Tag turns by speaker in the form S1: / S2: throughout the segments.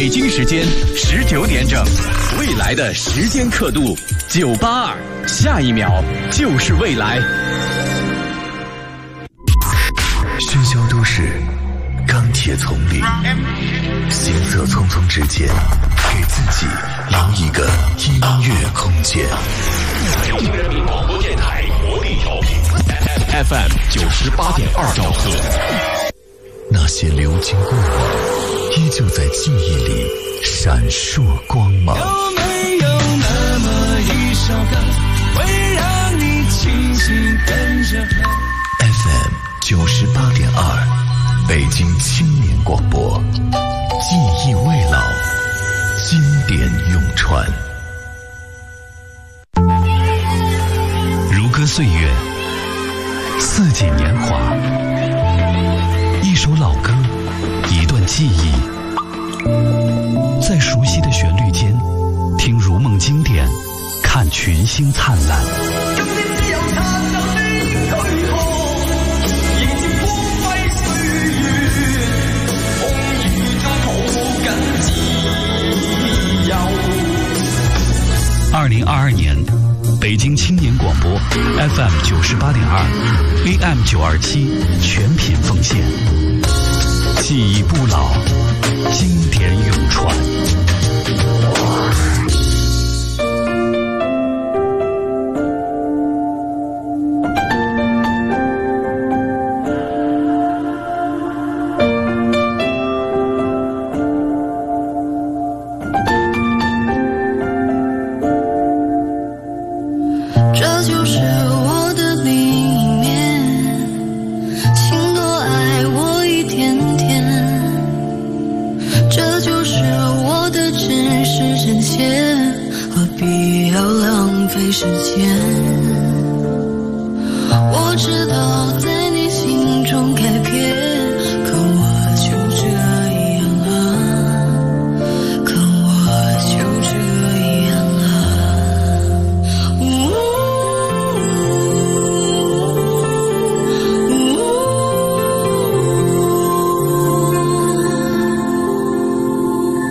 S1: 北京时间19点整，未来的时间刻度982，下一秒就是未来。
S2: 喧嚣都市，钢铁丛林，行色匆匆之间，给自己留一个音乐空间。
S3: 北京人民广播电台活力调频
S1: FM 98.2兆赫。
S2: 那些流经过往，依旧在记忆里闪烁光芒。
S4: 有没有那么一首歌，会让你轻轻跟着和
S2: FM 98.2，北京青年广播，记忆未老，经典永传。
S5: 如歌岁月，四季年华，一首老歌，一段记忆，在熟悉的旋律间，听如梦经典，看群星灿烂。2022年，北京青年广播 FM 98.2 AM 927全频奉献，记忆不老，经典永传。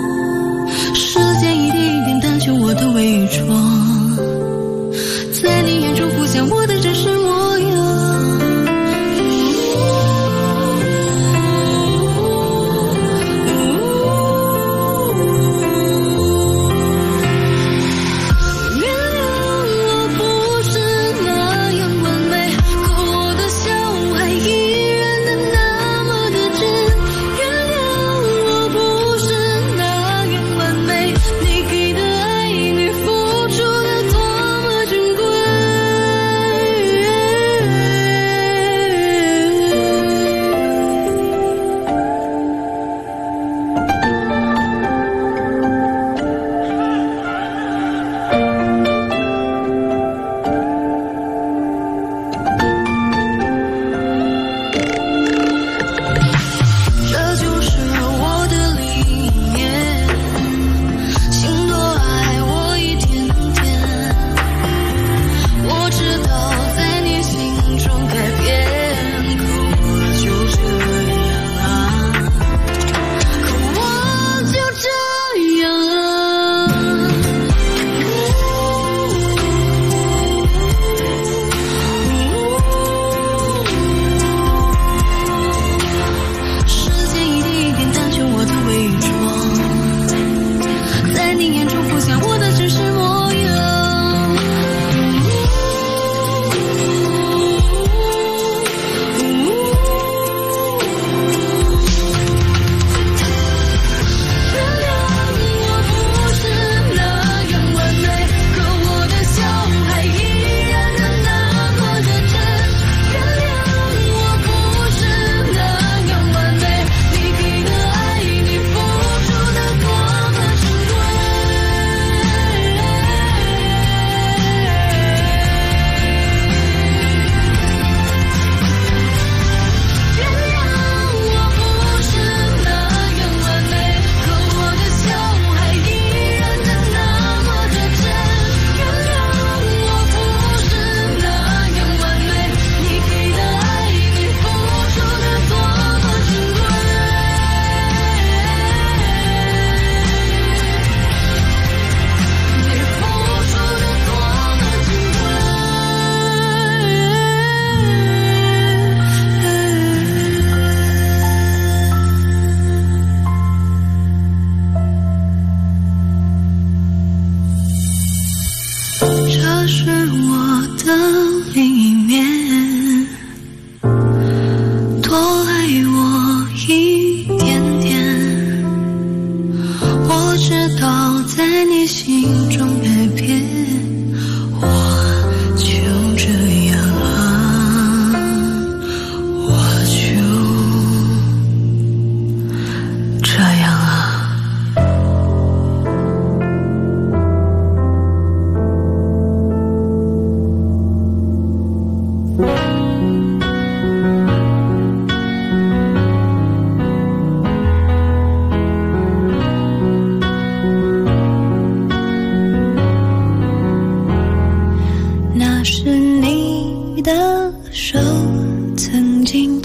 S6: 世间一点一点单纯我都伪装，在你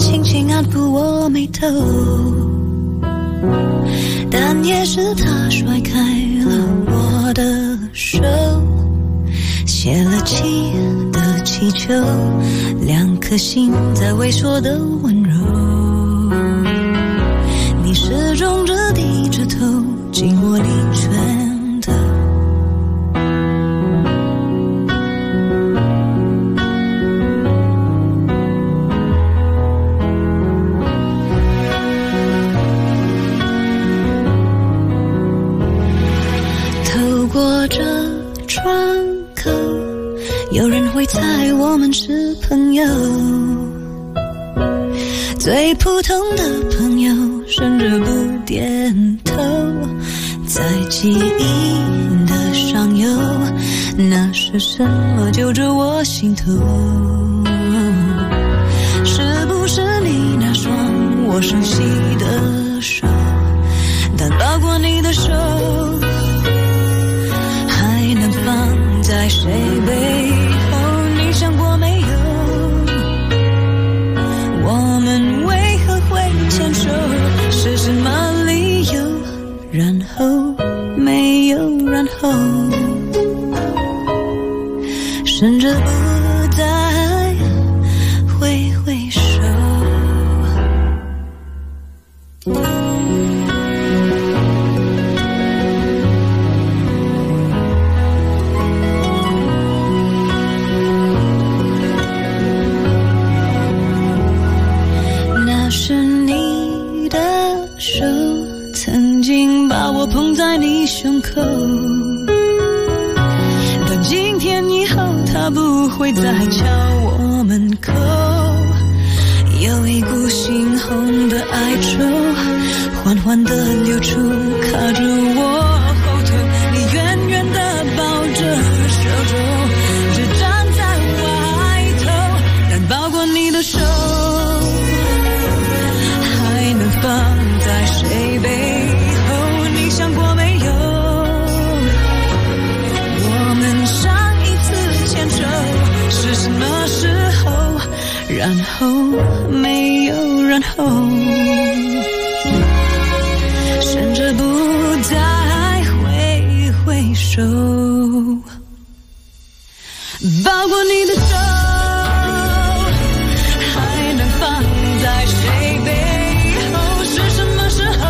S6: 轻轻按抚我眉头，但也是他甩开了我的手，泄了气的气球，2颗心在微缩的温柔，你始终只低着头紧握你拳头，透过这窗口，有人会猜我们是朋友，最普通的朋友甚至不点头，在记忆的上游，那是什么揪着我心头？是不是你那双我熟悉的手？但抱过你的手，还能放在谁背后？你想过没有？我们为何会牵手？是什么理由？然后没有然后，甚至不再挥挥手。那是你的手，曾经把我捧在你胸口，但今天以后它不会再敲我门口，有一股猩红的哀愁缓缓地流出，卡住我后头，你远远地抱着手肘，只站在外头，但抱过你的手还能放在谁背后？你想过没有？我们上一次牵手是什么时候？然后没有然后，甚至不再挥挥手，抱过你的手还能放在谁背后？是什么时候？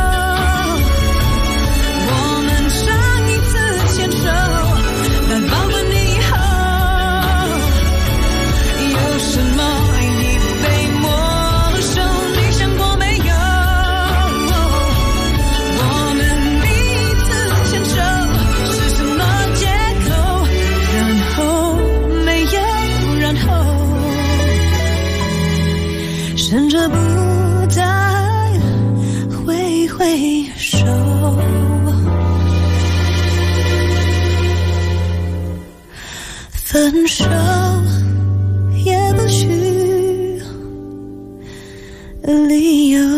S6: 我们上一次牵手，但抱过你以后，有什么已被没收？你想过没有？我们第一次牵手是什么借口？然后没有然后，甚至不再挥挥手。分手也不需理由。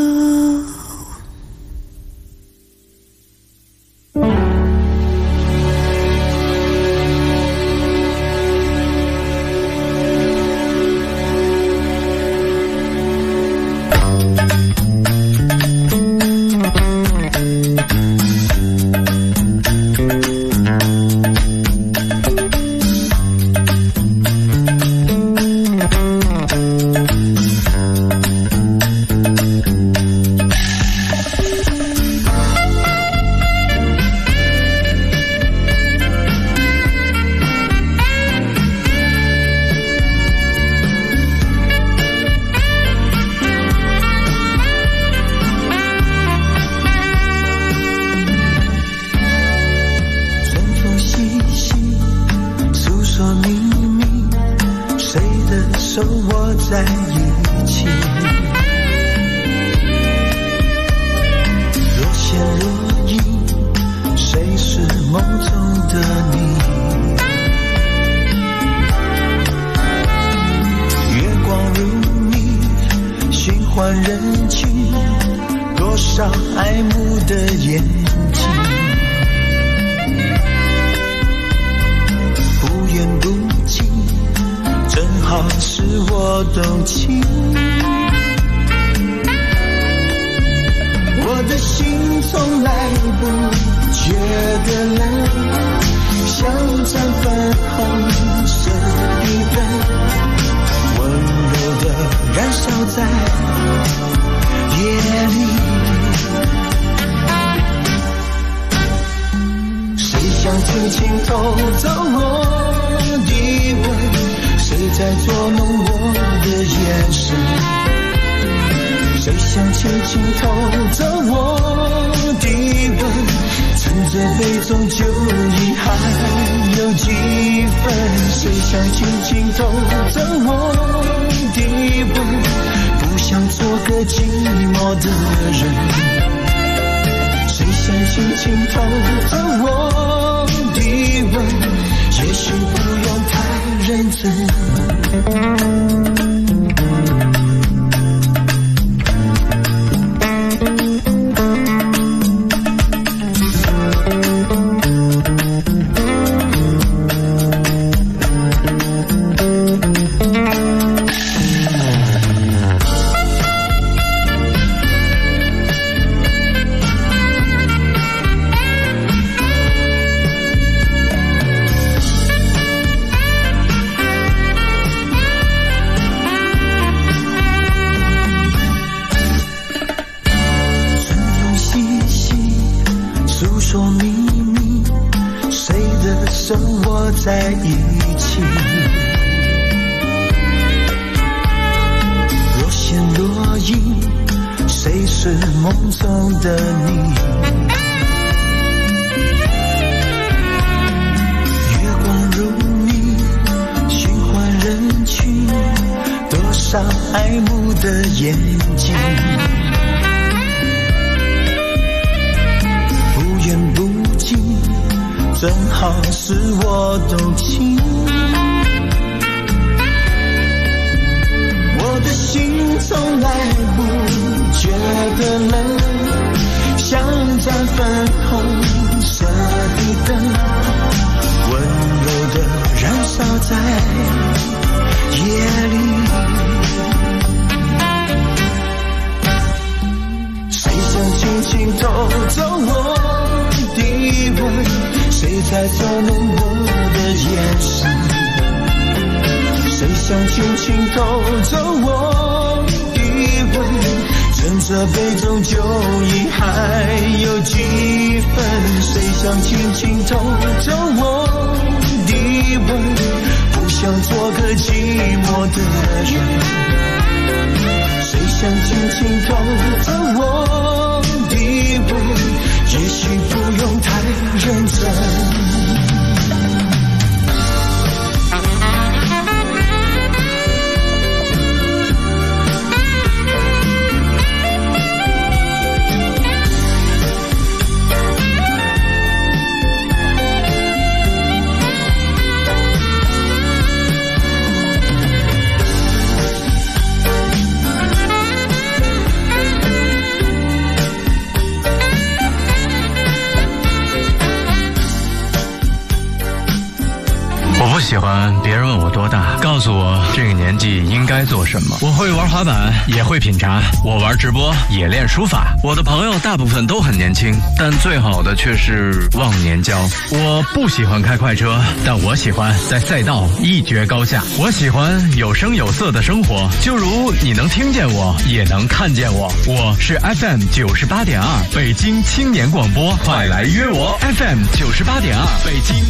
S7: 是我动情。
S4: 从来不觉得冷，像盏粉红色的灯，温柔地燃烧在夜里。谁想轻轻偷走我的吻，谁在捉弄我的眼神，谁想轻轻偷走我的吻，趁着杯中酒意还有几分，谁想轻轻偷走我的吻，不想做个寂寞的人，谁想轻轻偷走我的吻，也许不用太认真。在一起，若现若隐，谁是梦中的你？月光如你，循环人群，多少爱慕的眼睛，不远不近，正好是我动情，我的心从来不觉得冷，像盏粉红色的灯，温柔地燃烧在夜里。谁想轻轻偷走我的吻，谁在捉弄我的眼神，谁想轻轻偷走我的吻，趁着杯中酒意还有几分，谁想轻轻偷走我的吻，不想做个寂寞的人，谁想轻轻偷走我的吻，也许不用太认真。
S7: 不喜欢别人问我多大，告诉我这个年纪应该做什么。我会玩滑板，也会品茶，我玩直播，也练书法。我的朋友大部分都很年轻，但最好的却是忘年交。我不喜欢开快车，但我喜欢在赛道一决高下。我喜欢有声有色的生活，就如你能听见我，也能看见我。我是 FM 98.2北京青年广播，快来约我 FM 98.2北京。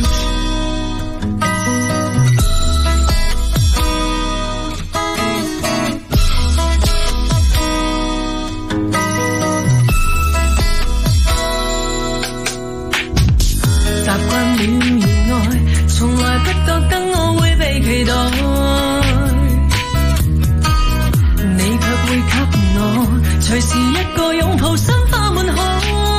S6: 習慣了意外，從來不覺得我會被期待，你卻會給我隨時一個擁抱，心花滿海，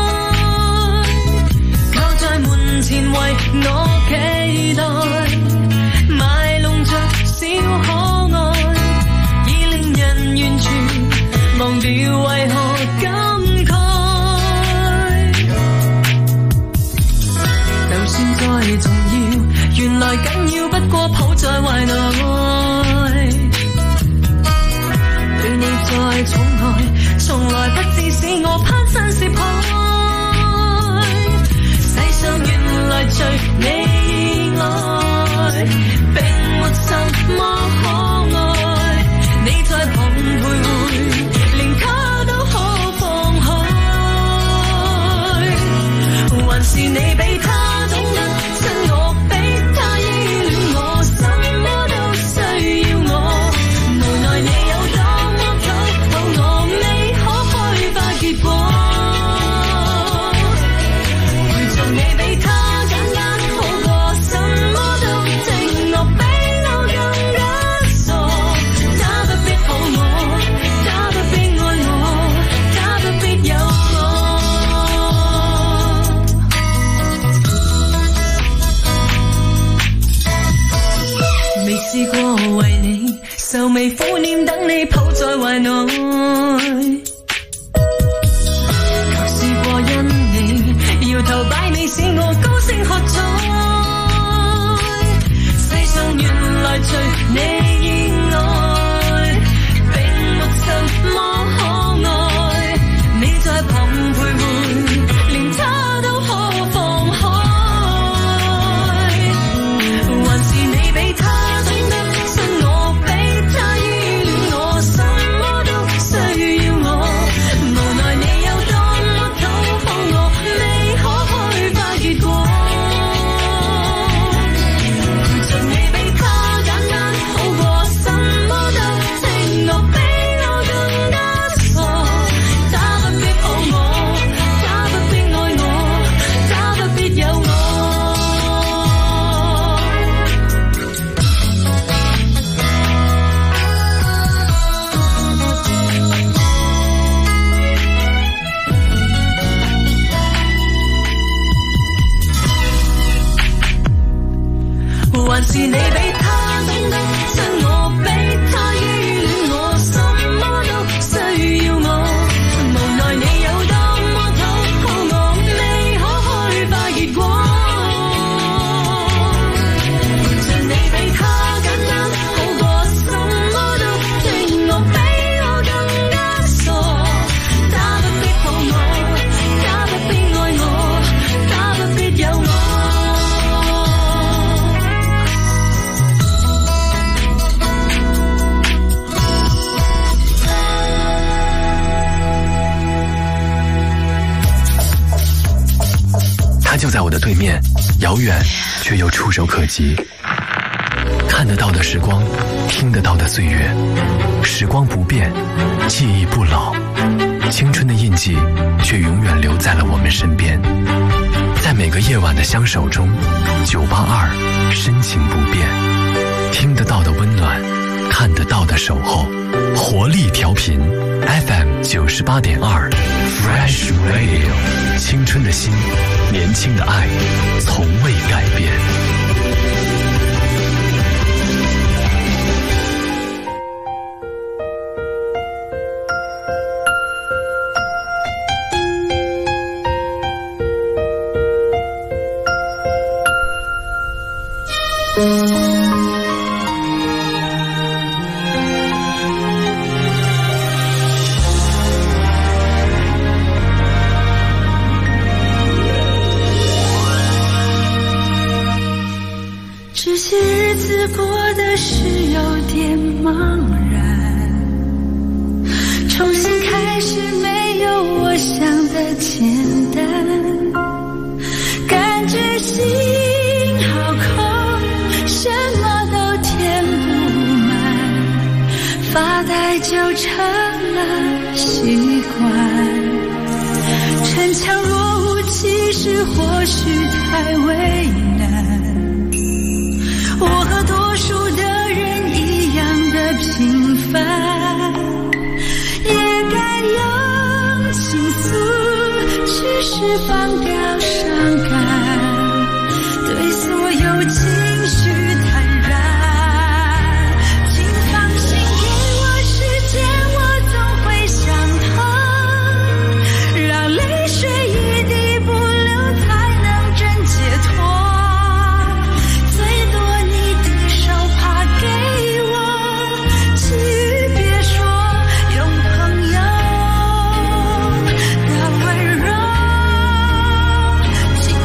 S6: 靠在門前為我期待，賣弄着小可愛，已令人完全忘掉為何感慨。再重要，原來緊要不過抱在懷內，對你再寵愛，從來不致使我攀山涉海。 眉苦臉等你抱在懷內。舊試過因你搖頭擺尾使我高聲喝彩，世上原來除你以外並沒什麼可愛，你在旁徘徊連他都可放開，還是你比他懂得信我，比他依戀我，什麼都需要我，無奈你有多麼討好我，未可開花結果，陪着你比他簡單好過，什麼都聽我，比我更加傻，他不必抱我，他不必愛我，他不必有我。還是你比他懂得親我，比他依戀我，什麼都需要我，無奈你有多麼討好我，未可開花結果，陪着你比他簡單好過，什麼都聽我，比我更加傻，他不必抱我，他不必愛我，他不必有我。
S2: 它就在我的对面，遥远却又触手可及。看得到的时光，听得到的岁月，时光不变，记忆不老，青春的印记却永远留在了我们身边。在每个夜晚的相守中，982深情不变，听得到的温暖，看得到的守候，活力调频 FM 98.2 Fresh Radio， 青春的心，年轻的爱，从未改变。
S6: 这些日子过得是有点茫然，重新开始没有我想的简单，感觉心好空，什么都填不满，发呆就成了习惯，逞强若无其事或许太为难，我和多数的人一样的平凡，也该用倾诉去释放掉伤感，对所有情绪坦然，请放心给我时间，我总会想通，让泪水一滴不流才能真解脱，请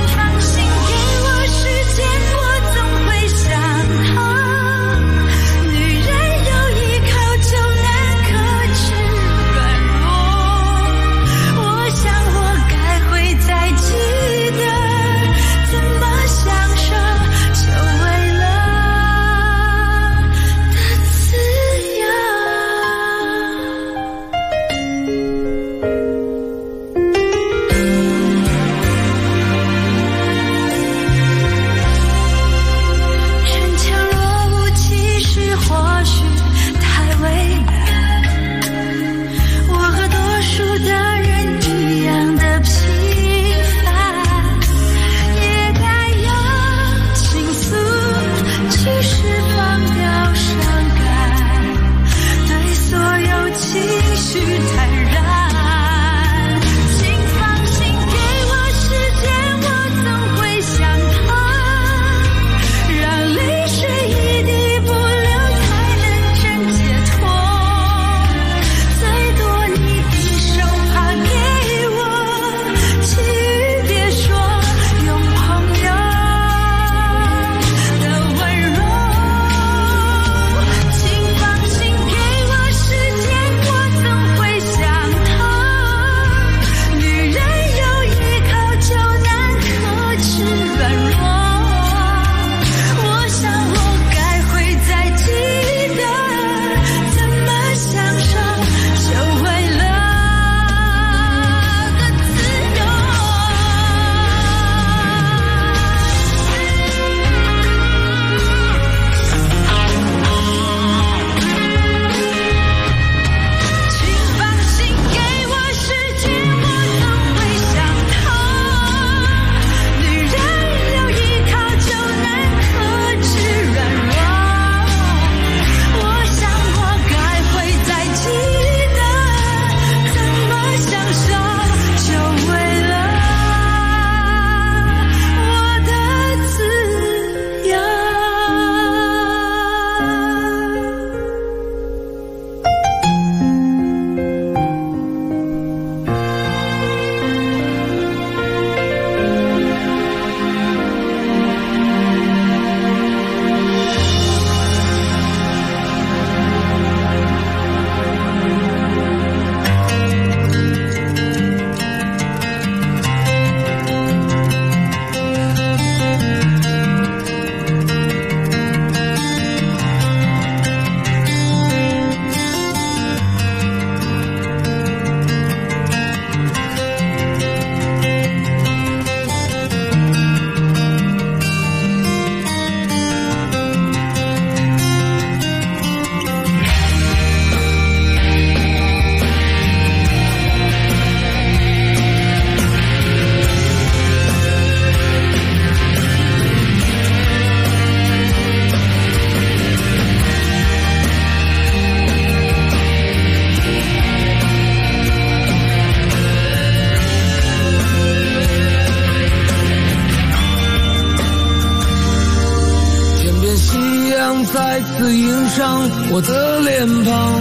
S8: 再次映上我的脸庞，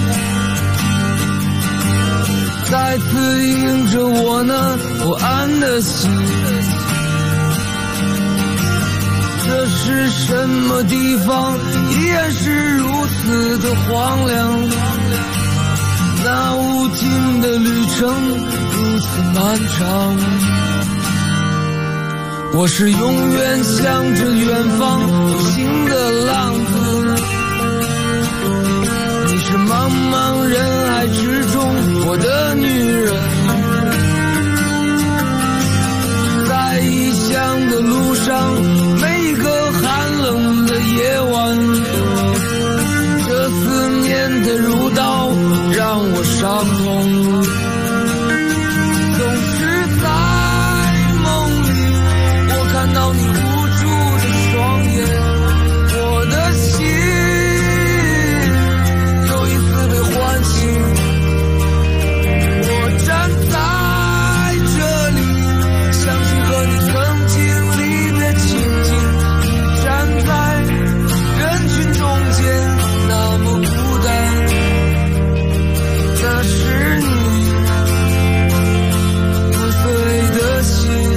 S8: 再次映着我那不安的心。这是什么地方，依然是如此的荒凉，那无尽的旅程如此漫长。我是永远向着远方游行的浪子，你是茫茫人海之中我的女人。在异乡的路上，每一个寒冷的夜晚，这思念的如刀让我伤痛。总是在看到你无助的双眼，我的心又一次被唤醒。我站在这里，相信和你曾经离别情景，站在人群中间那么孤单，这是你破碎的心。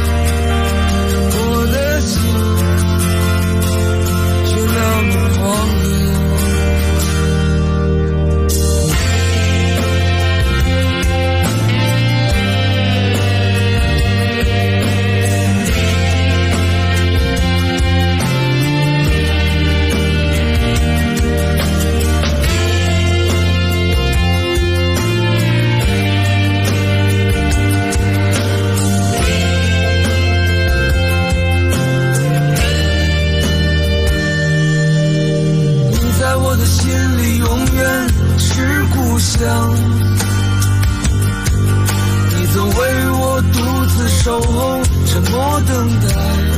S8: 你总为我独自守候，沉默等待。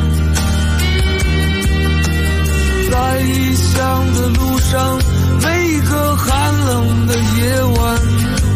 S8: 在异乡的路上，每一个寒冷的夜晚，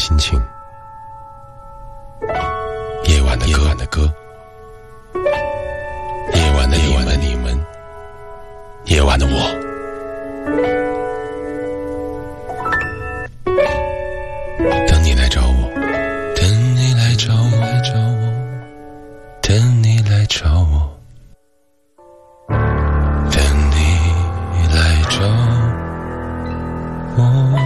S9: 心情，夜晚的歌，夜晚的你们，夜晚的我。等你来找我，等你来找我，等你来找我，等你来找我。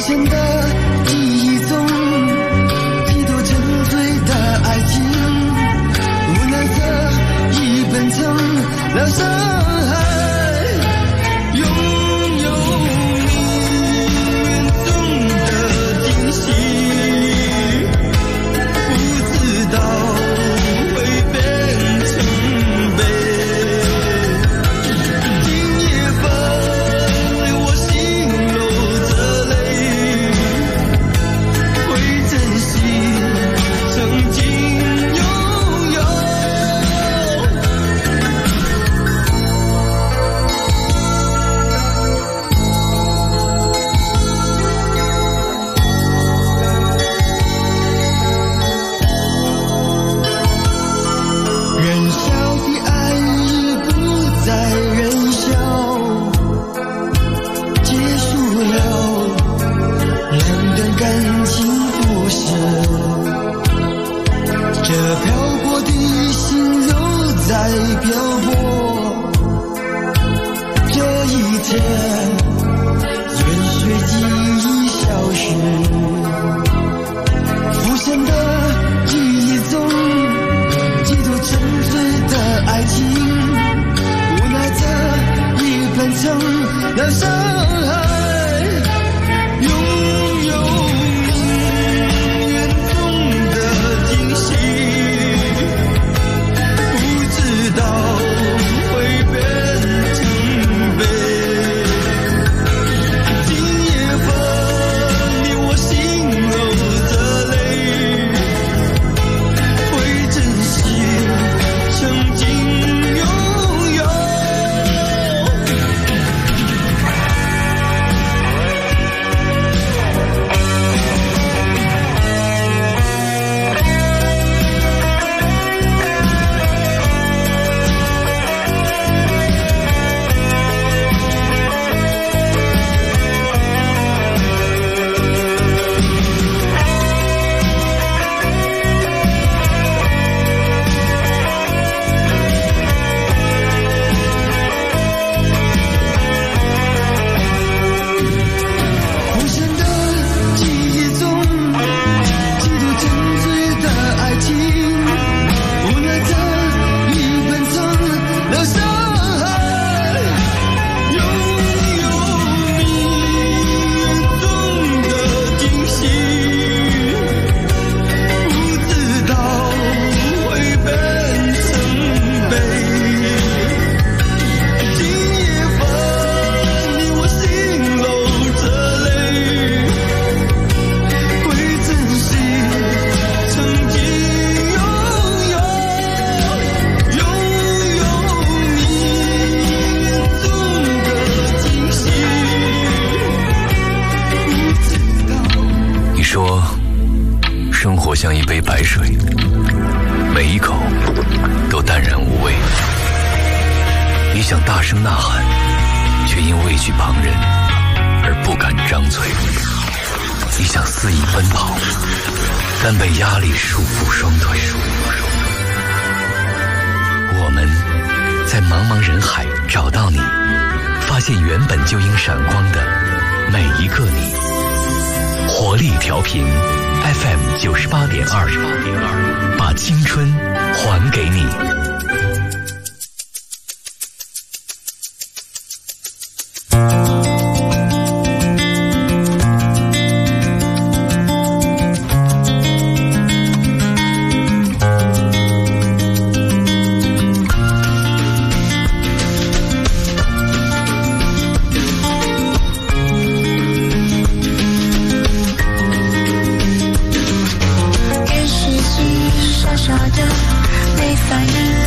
S4: 现的记忆中，几度沉醉的爱情，无奈这已变成了伤害。拥有命运中的惊喜，不知道会变成悲。今夜分，我心流着泪，会珍惜曾经拥有。人笑的爱已不再人笑，结束了两段感情故事。这漂泊的心又在漂泊，这一切愿随记忆消失。浮现的记忆中，几度沉醉的爱情，无奈这已变成了伤害。拥有命运中的惊喜，不知道会变成悲。今夜分，你我心流着泪，会珍惜曾经拥有。浮现的记忆中，几度沉醉的爱情，无奈这已变成了伤害。拥有命运中的惊喜，不知道会变成悲。今夜分，你我心流着泪，会珍惜曾经拥有。拥有命运中的惊喜，不知道。
S2: 你说，生活像一杯白水，每一口都淡然无味。你想大声呐喊，却因畏惧旁人而不敢张嘴。你想肆意奔跑，但被压力束缚双腿。我们在茫茫人海找到你，发现原本就应闪光的每一个你。活力调频 FM 98.2，把青春还给你。
S6: 电视机傻傻的没反应。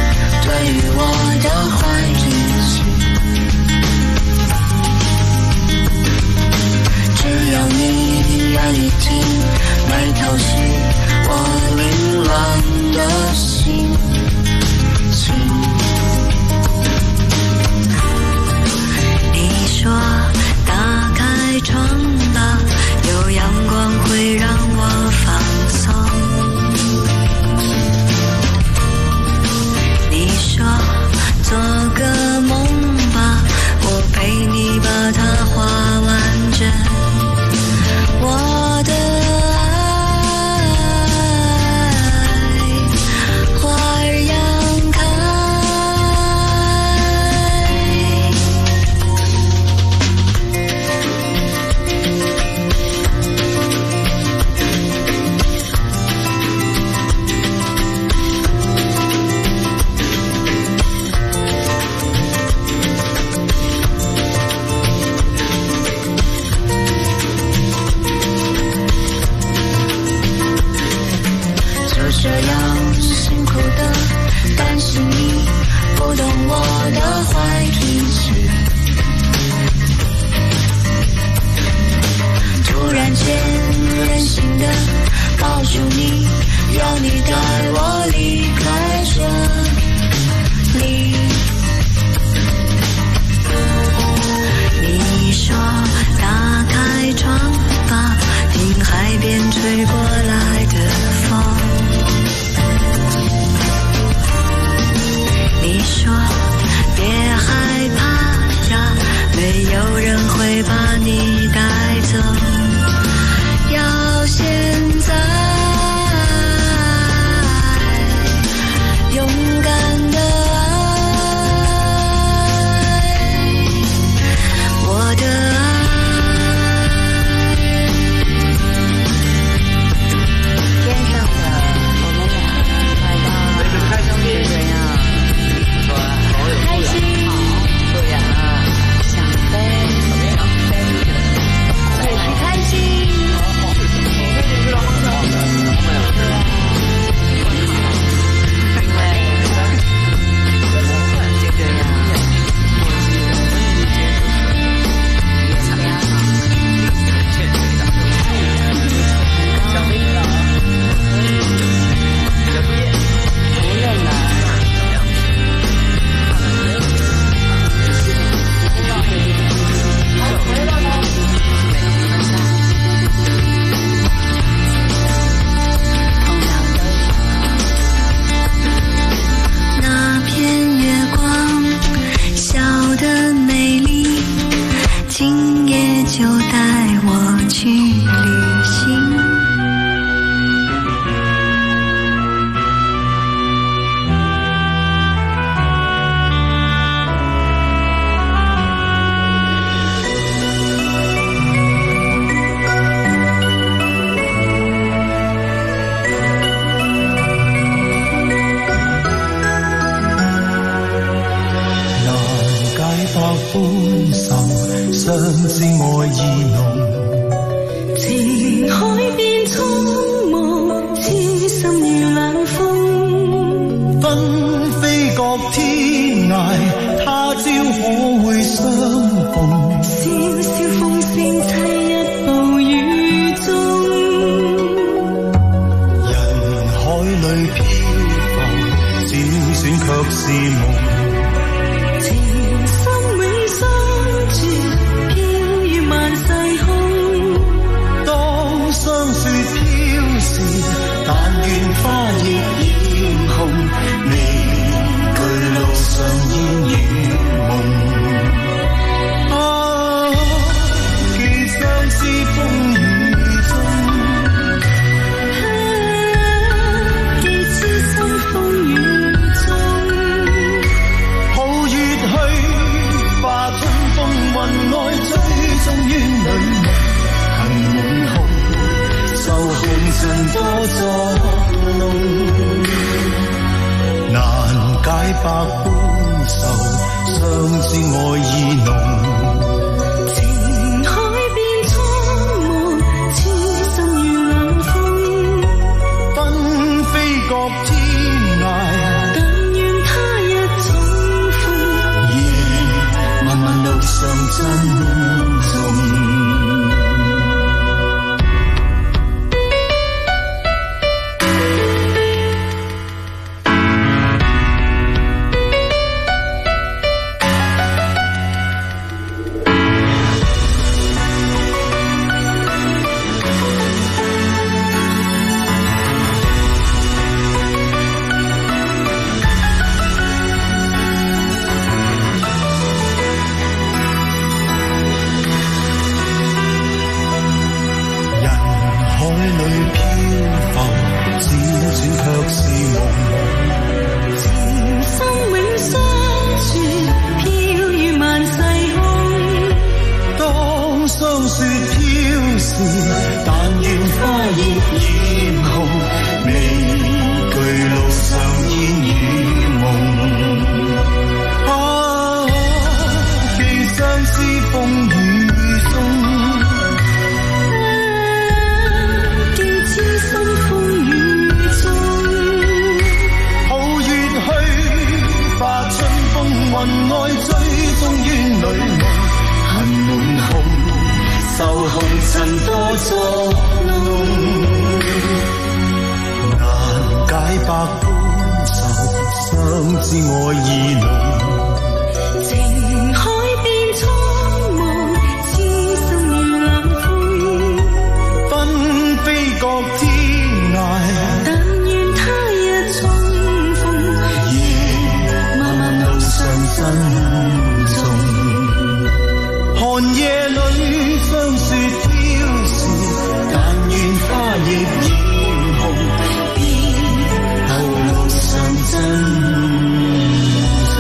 S6: 感觉任性的告诉你，要你带我离开这里。你说打开窗吧，听海边吹过来的风。你说别害怕呀，没有人会把你带走。要现在勇敢的爱，我的爱。天上的我们俩来到开心是怎样？开心对呀，想飞也是开心。就带我去旅行。
S4: 難解百般愁，相知愛意濃。
S6: 情海變蒼茫，痴心如冷風。
S4: 紛飛各天涯，他朝可會相逢？
S6: 蕭蕭風聲凄一暴雨中，
S4: 人海裏漂浮，輾轉卻是夢。
S6: 情深永相住，飄於萬世空。
S4: 當霜雪飄時，但願花亦豔紅，未懼路上煙與夢。啊，既相思風雨中，
S6: 既痴心風雨中。
S4: 抱月去，化春風雲外，追蹤於裏夢，恨滿胸，受紅塵多作弄。難解百般愁，相知愛意濃。
S6: 情海變蒼茫，痴心如冷風。
S4: 紛飛各天涯，
S6: 但願他日重逢。
S4: 夜漫漫路上珍重。 恨滿胸，受紅塵多作弄，難解百般愁，相知愛意濃。
S6: 情海變蒼茫，痴心變冷灰。
S4: 紛飛各天涯，
S6: 但願他日重逢，
S4: 夜漫漫路上珍重。寒夜裏霜雪飄時，但願花亦艷紅，別後路上珍重。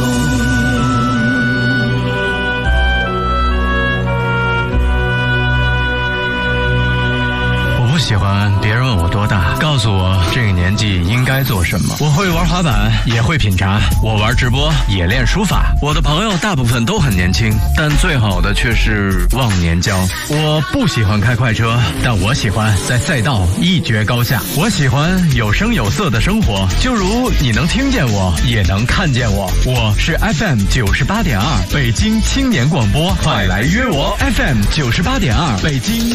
S7: 我不喜欢别人问我多大，告诉我这个年纪应该做什么。我会玩滑板，也会品茶，我玩直播，也练书法。我的朋友大部分都很年轻，但最好的却是忘年交。我不喜欢开快车，但我喜欢在赛道一决高下。我喜欢有声有色的生活，就如你能听见我，也能看见我。我是 FM 98.2北京青年广播，快来约我 FM 98.2北京。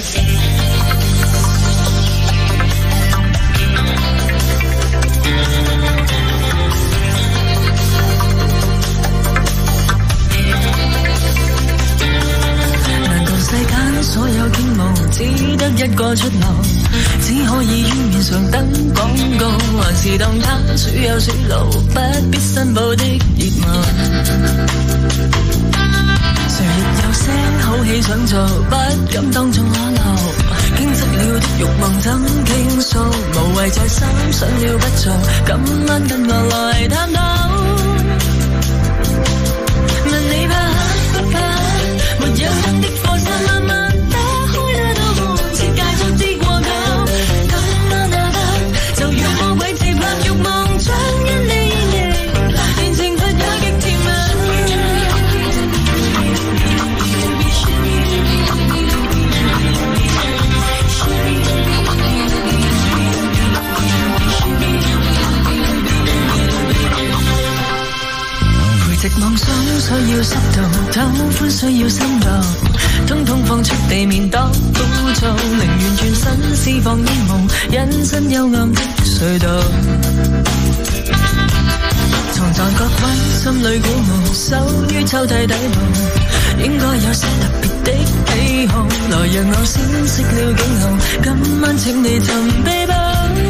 S6: 所有景務只得一個出路，只可以於面上登廣告，還是當他處有處路，不必申報的熱門。誰亦有些好戲想做，不敢當眾裸露，傾側了的慾望怎傾訴，無謂再心想了不做，今晚跟我來探討。問你怕不怕？沒有燈的課室慢慢寂妄想需要濕度，偷歡需要深度，通通放出地面當枯燥，寧願轉身釋放煙霧，隱身幽暗的隧道。藏在各位心裏鼓舞，守於抽屜底部，應該有些特別的喜好，來讓我先熄了警號，今晚請你尋秘寶。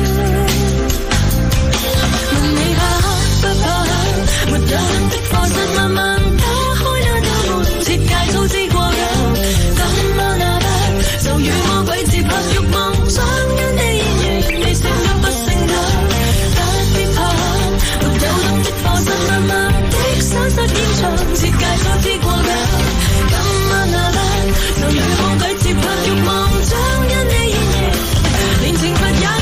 S6: 問你怕不怕？沒有燈的課室慢慢打開那道門，設計早知過夠，怎麼那不就與魔鬼接合，慾望想跟你演繹，你勝都不勝到，不必怕。沒有燈的課室慢慢的散失現場，設計早知過夠，今晚那不就與魔鬼接合，慾望想跟你演繹，連懲罰也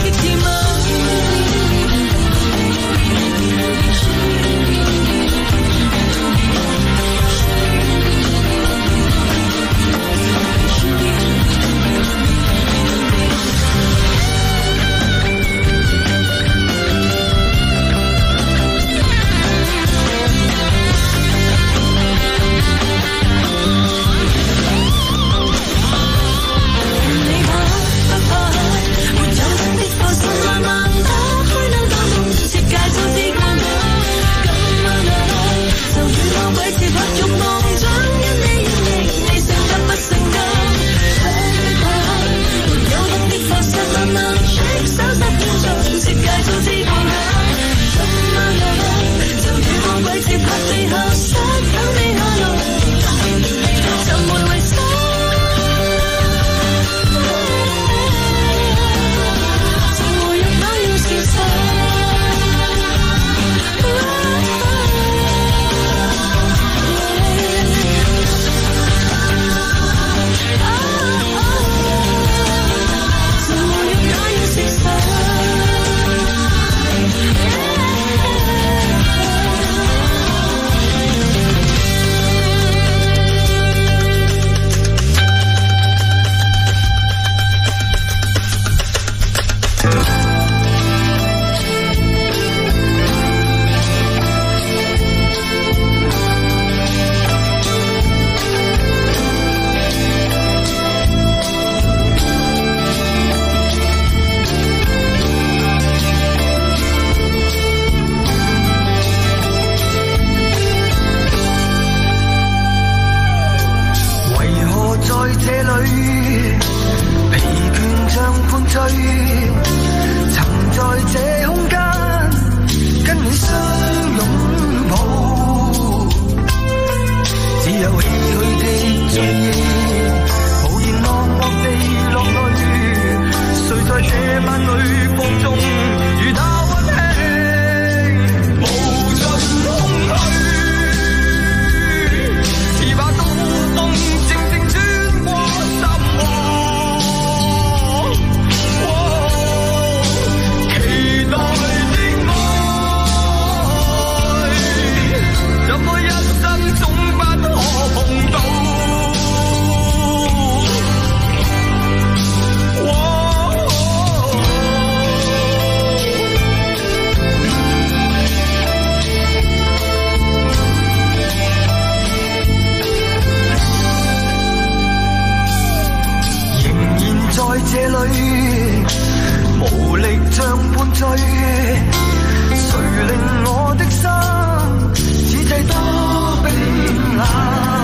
S4: 無力像半醉，誰令我的心此際多冰冷？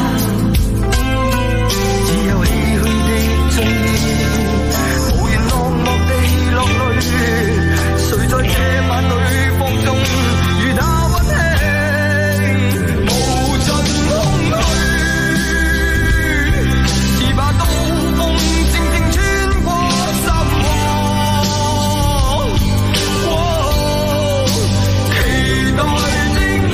S4: 只有唏噓的醉意，無言落寞地落淚，誰在這晚裏放縱與他溫馨？無盡空虛，似把刀鋒靜靜穿過心窩，期待的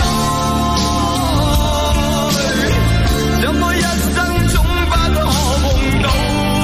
S4: 愛，怎麼一生總不可碰到？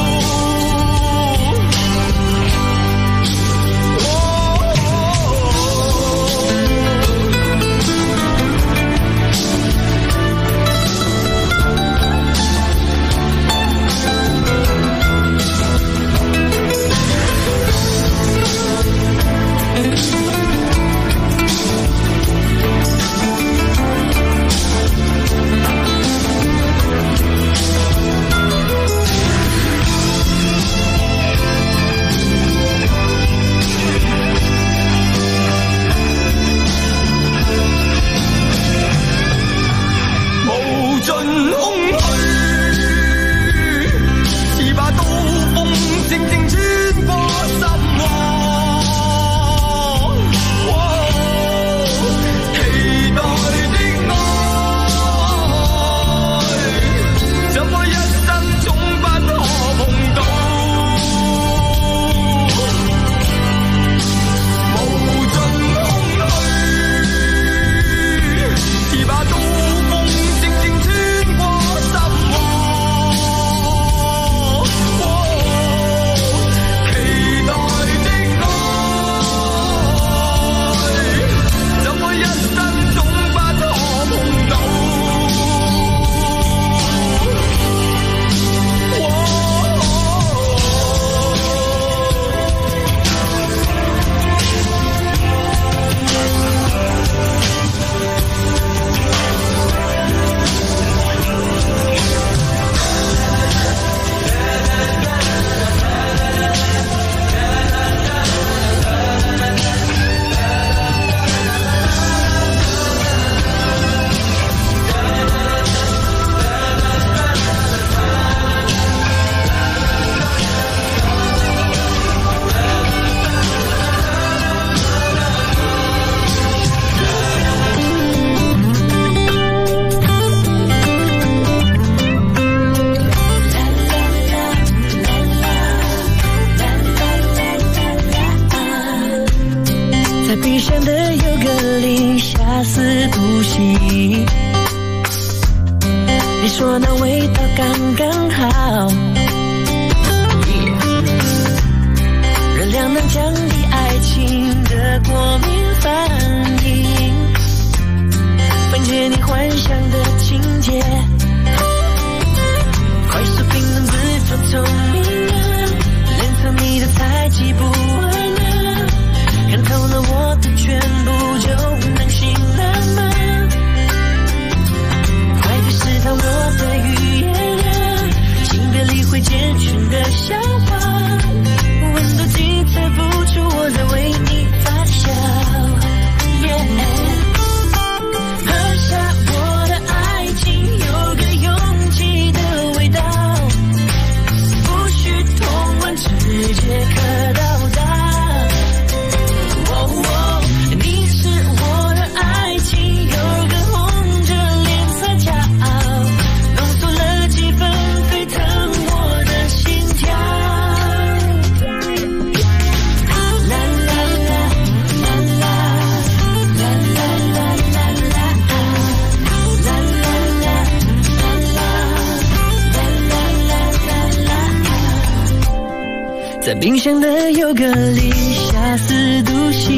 S6: 在冰箱的优格里下4度 C，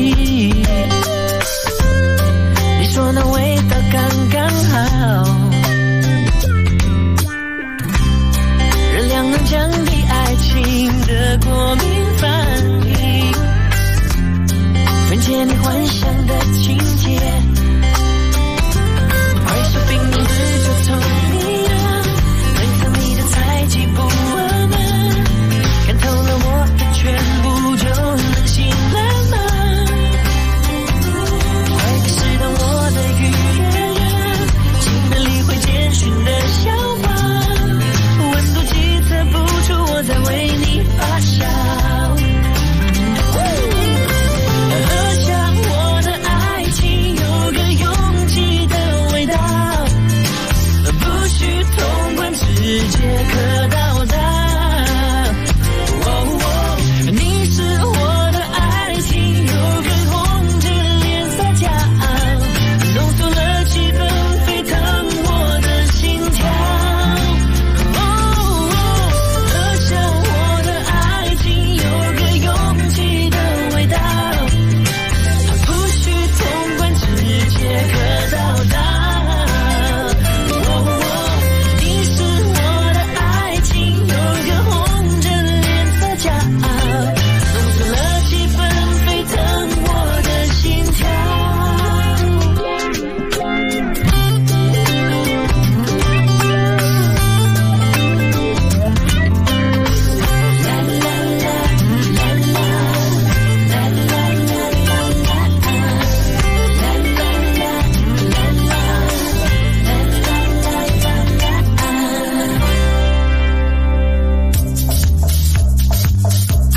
S6: 你说那味道刚刚好，热量能降低爱情的过敏反应，分解你幻想的情节，快速冰冷的就从你冷藏你的猜忌不完，看透了我的全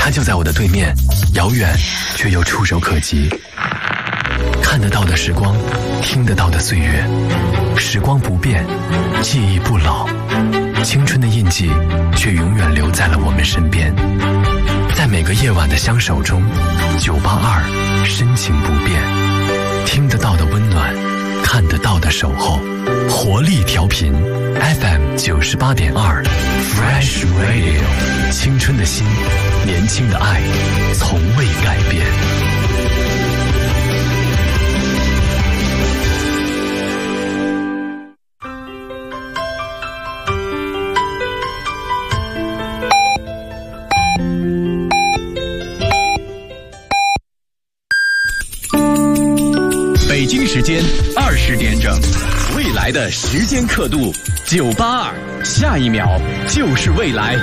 S2: 它就在我的对面，遥远却又触手可及。看得到的时光，听得到的岁月，时光不变，记忆不老，青春的印记却永远留在了我们身边。在每个夜晚的相守中，982深情不变，听得到的温暖，看得到的守候，活力调频 FM 98.2 Fresh Radio， 青春的心，年轻的爱，从未改变。
S1: 北京时间20点整，未来的时间刻度982，下一秒就是未来。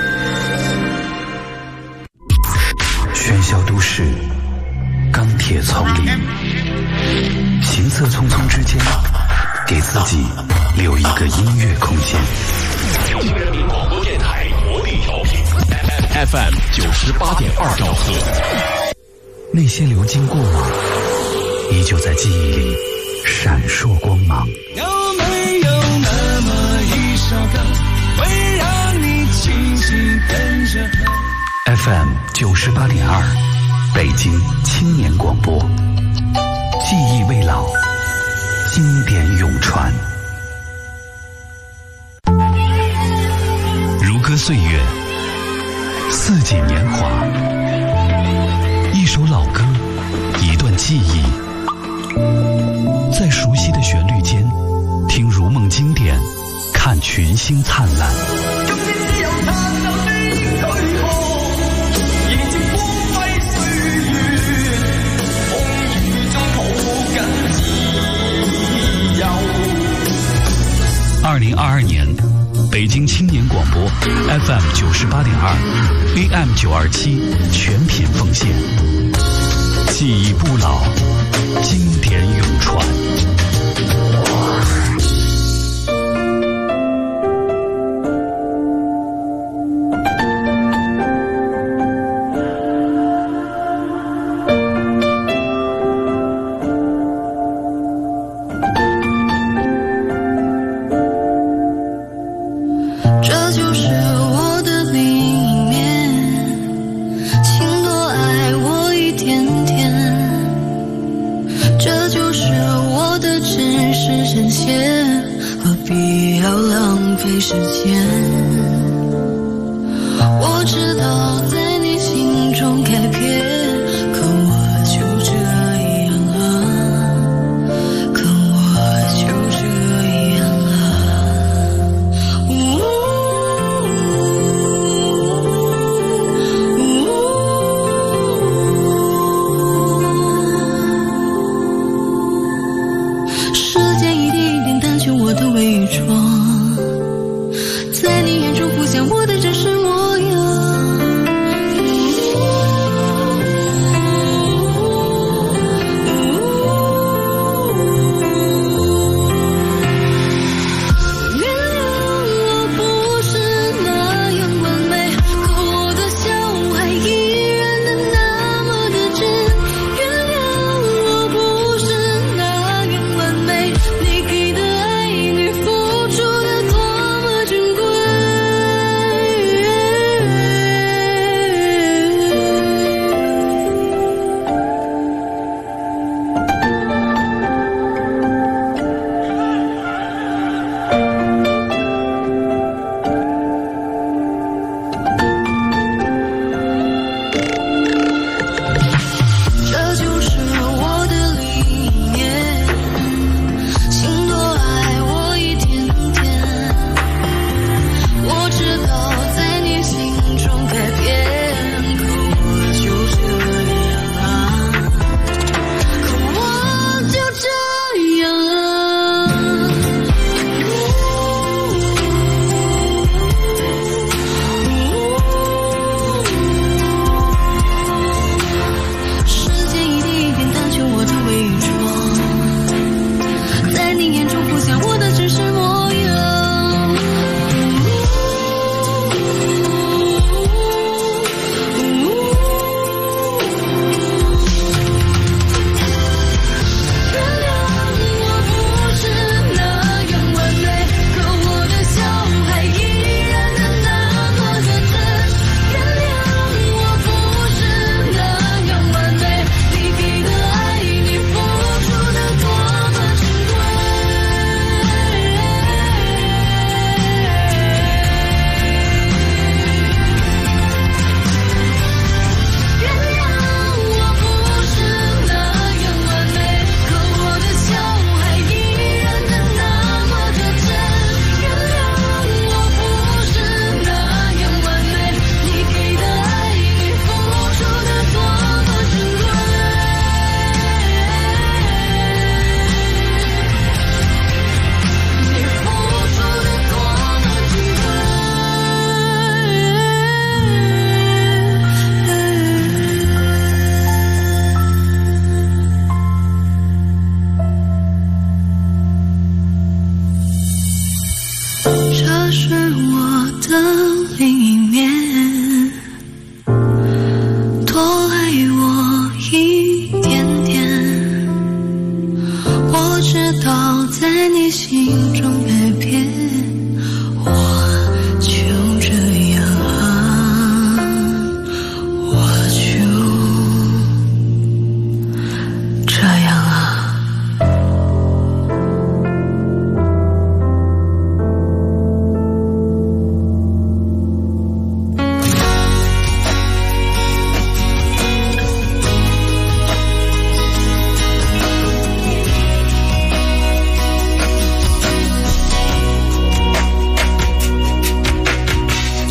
S10: 喧嚣都市，钢铁丛林，行色匆匆之间，给自己留一个音乐空间。
S3: 北京人民广播电台活力调频
S1: FM 98.2兆赫。
S10: 那些流金过往，依旧在记忆里闪烁光芒。
S4: 有没有那么一首歌，会让你轻轻跟着
S10: ？FM 98.2，北京青年广播，记忆未老，经典永传。
S5: 如歌岁月，四季年华，一首老歌，一段记忆，在熟悉的旋律间，听如梦经典，看群星灿烂。2022年，北京青年广播 FM 98.2 AM 927全品奉献，记忆不老，经典永传。
S6: 时间一点一点淡去我的伪装，在你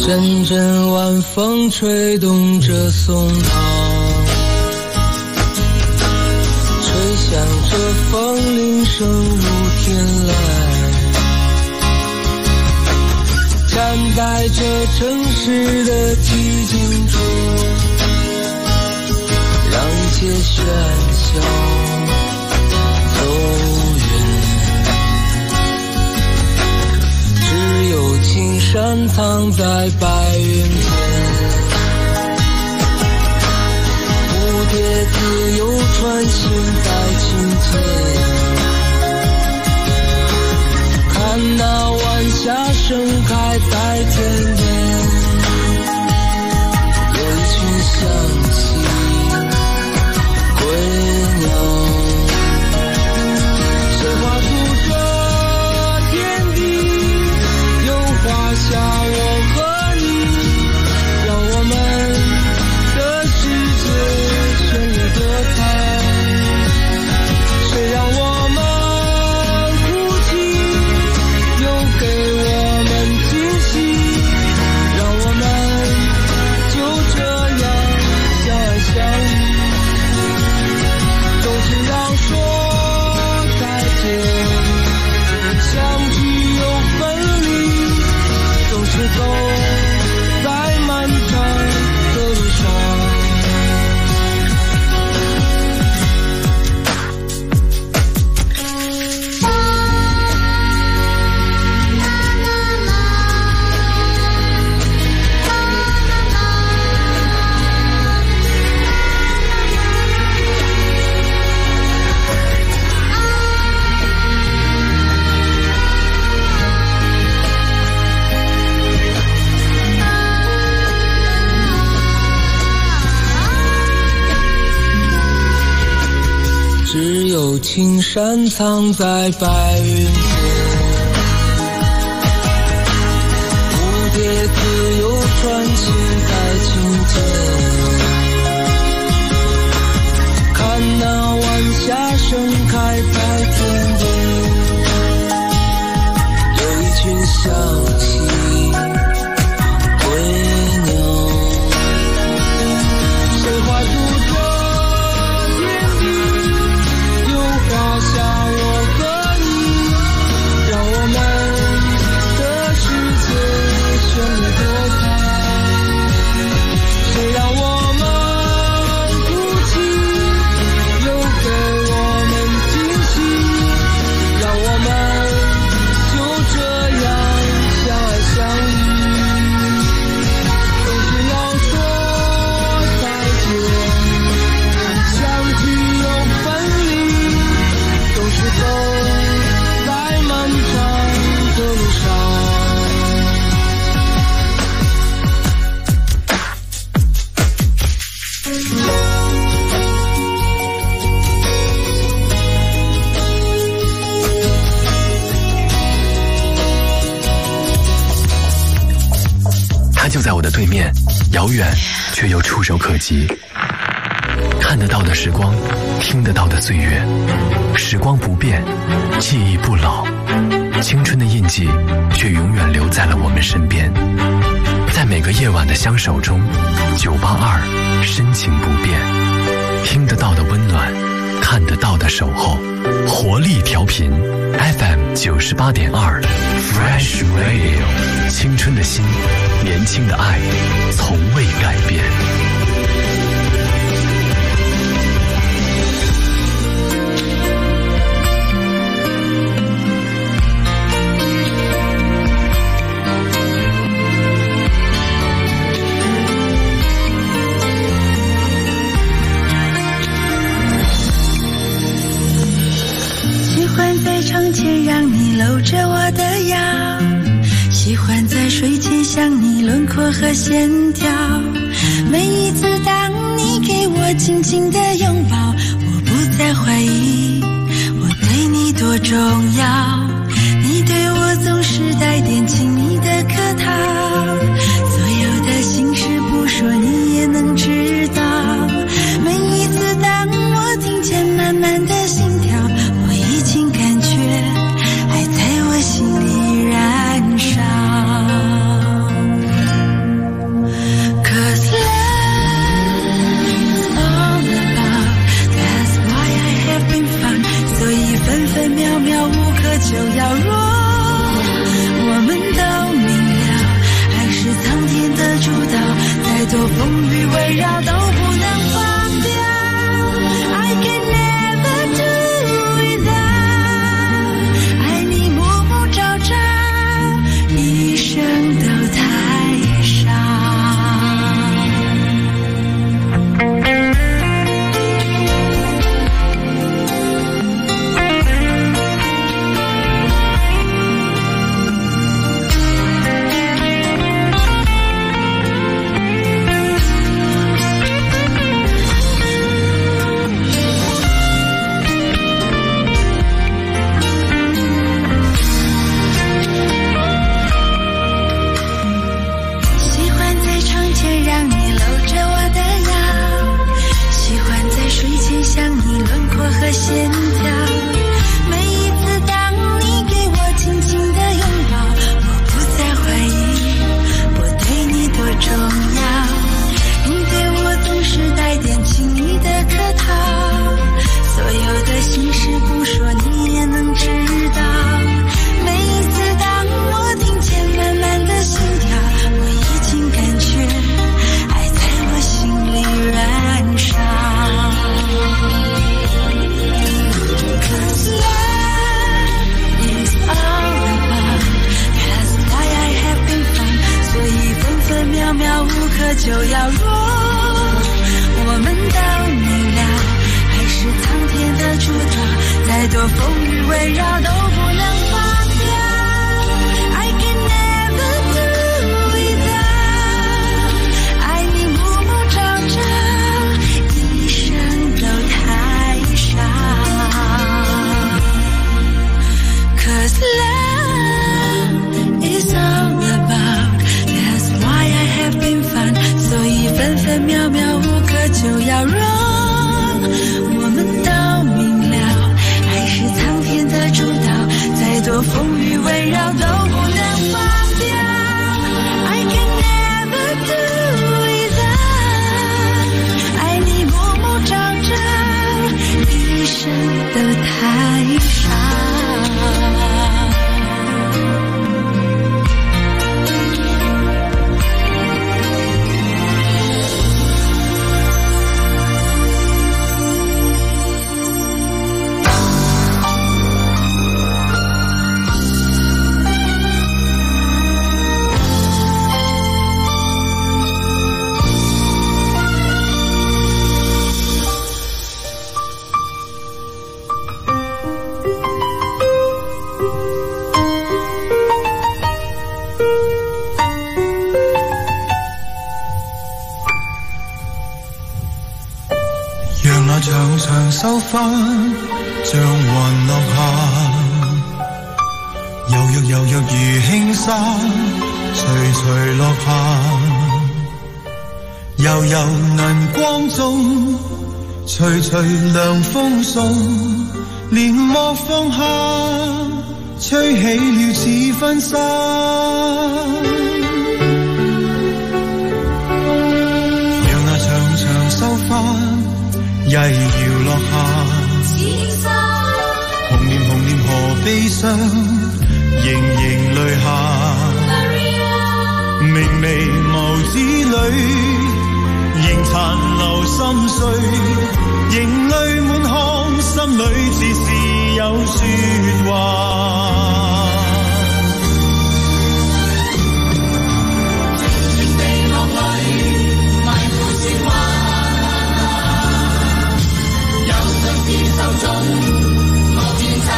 S8: 阵阵晚风吹动着松涛，吹响着风铃声如天籁，站在这城市的寂静处，让一切喧嚣走远，只有青山藏在白云间，蝴蝶自由穿行在清间，看那晚霞盛开在天边，有一群向西归鸟，谁画出这天地，又画下我和你，让我们的世界绚丽多彩，谁让我们哭泣，又给我们惊喜，让我们就这样相爱相依，总是要说再见，相聚又分离，总是走在漫长的路上。只有青山藏在白云间，蝴蝶自由穿行在清间，看那晚霞盛开在天边，有一群向西归鸟，谁画出这天地，画下我和你，让我们的世界绚丽多彩，谁让我们哭泣，又给我们惊喜，让我们就这样相爱相依，总是要说再见，相聚又分离，总是走在漫长的路上。
S2: 它就在我的对面，遥远却又触手可及，看得到的时光，听得到的岁月，时光不变，记忆不老，青春的印记却永远留在了我们身边。在每个夜晚的相守中，982深情不变，听得到的温暖，看得到的守候，活力调频 FM 98.2 Fresh Radio， 青春的心，年轻的爱，从未改变。
S6: 床前让你搂着我的腰，喜欢在睡前想你轮廓和线条，每一次当你给我紧紧的拥抱，我不再怀疑我对你多重要，你对我总是带点亲昵的客套，所有的心事不说你也能知道，每一次当我听见满满的心跳，我已经感觉爱在我心里燃烧。 就要弱。我们都明了，爱是苍天的主导，再多风雨围绕都不能放掉。I can never do without， 爱你暮暮朝朝，一生都太少。想你轮廓和线条，每一次当你给我轻轻的拥抱，我不再怀疑我对你多重要。你对我总是带点轻易的客套，所有的心事不说你也能知道。每一次当我听见慢慢的心跳，我已经感觉爱在我心里燃烧。Cause love is all about, that's why I have been found， 所以分分秒秒无可就要弱。我们都明了，爱是苍天的主导，再多风雨围绕都不能放掉。I can never do without， 爱你暮暮朝朝，一生都太少。Cause love is all about, that's why I have been found， 所以分分秒秒无可就要弱。我们都明了，爱是苍天的主导，再多风雨围绕都不能放掉。I can never do without， 爱你暮暮朝朝，一生都太少。
S4: 長長收返，像雲落下，柔弱如輕紗，隨隨落下，柔銀光中，徐涼風送，簾幕放下，吹起了似婚紗。讓那長長收返。曳搖落下，紅臉何悲傷，盈淚下，明媚眸子裏，仍殘留心碎，仍淚滿腔，心裏自是有説話。靜地落淚，埋沒説話。接受中，我願習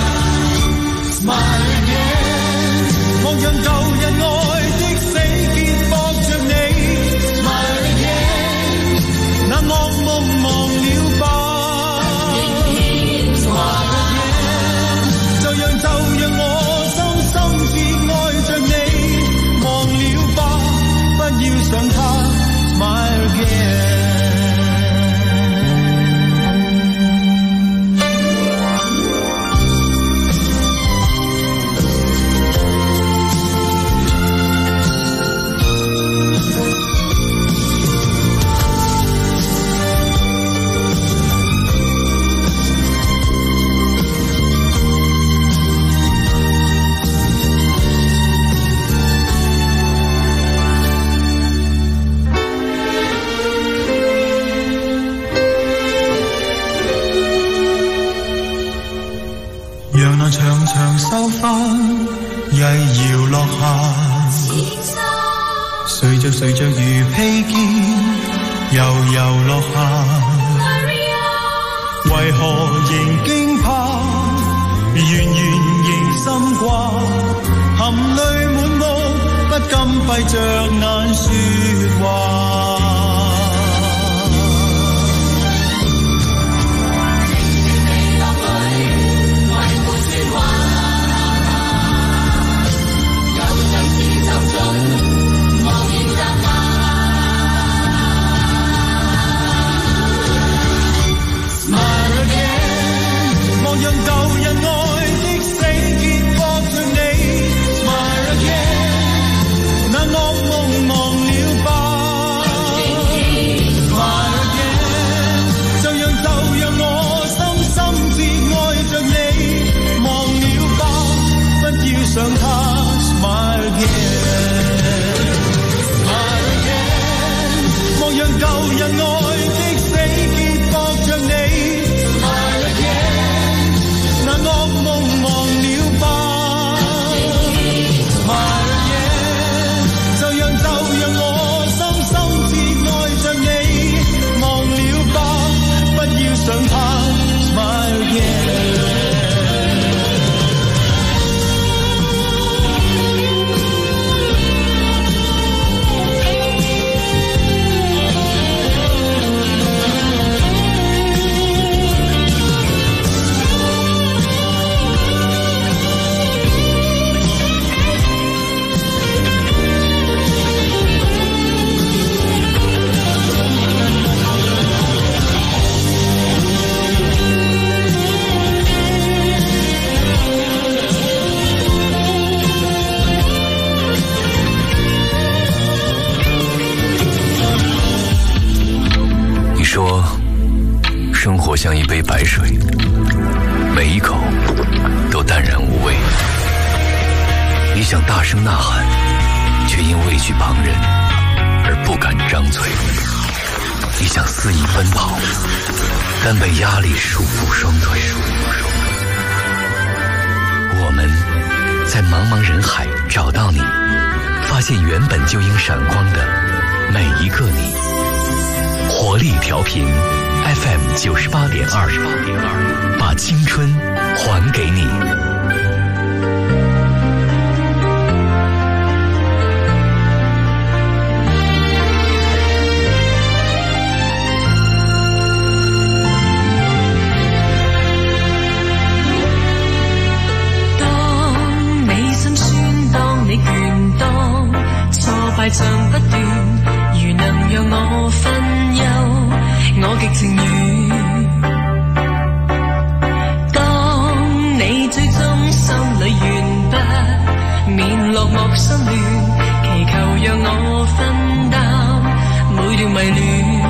S4: 慣。Smile again， 莫讓舊日愛的死結着睡着如披肩，悠悠落下。为何仍惊怕？远远仍心挂，含泪满目，不禁闭着眼说话。让舊人愛的死結駁着你 Smile again 那惡夢忘了吧 Smile again 就讓我深深摯愛着你忘了吧不要想他 Smile again Smile again 莫讓舊人愛的死結駁着你那惡夢忘了吧 Smile again 就讓我深深摯愛着你忘了吧不要想他 Smile again生活像一杯白水，每一口都淡然无味。你想大声呐喊，却因畏惧旁人而不敢张嘴。你想肆意奔跑，但被压力束缚双腿。我们在茫茫人海找到你，发现原本就应闪光的每一个你。活力调频 FM 98.2，把青春还给你。
S6: 當你心酸，當你倦，當挫敗像不斷，如能讓我分憂，我極情願。當你最終心裏願不免落寞心亂，祈求讓我分擔每段迷戀。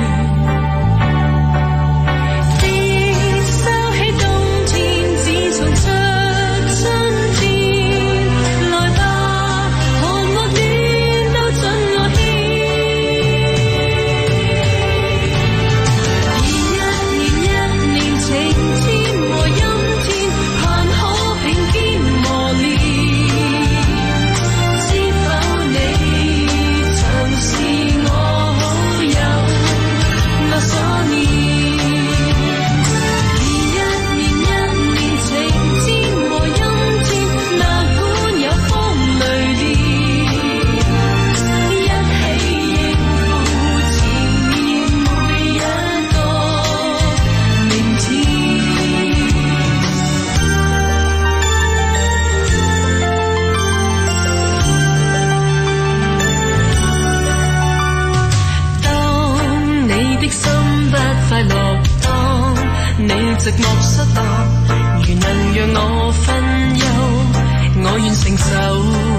S6: 寂寞失落，如能讓我分憂，我願承受。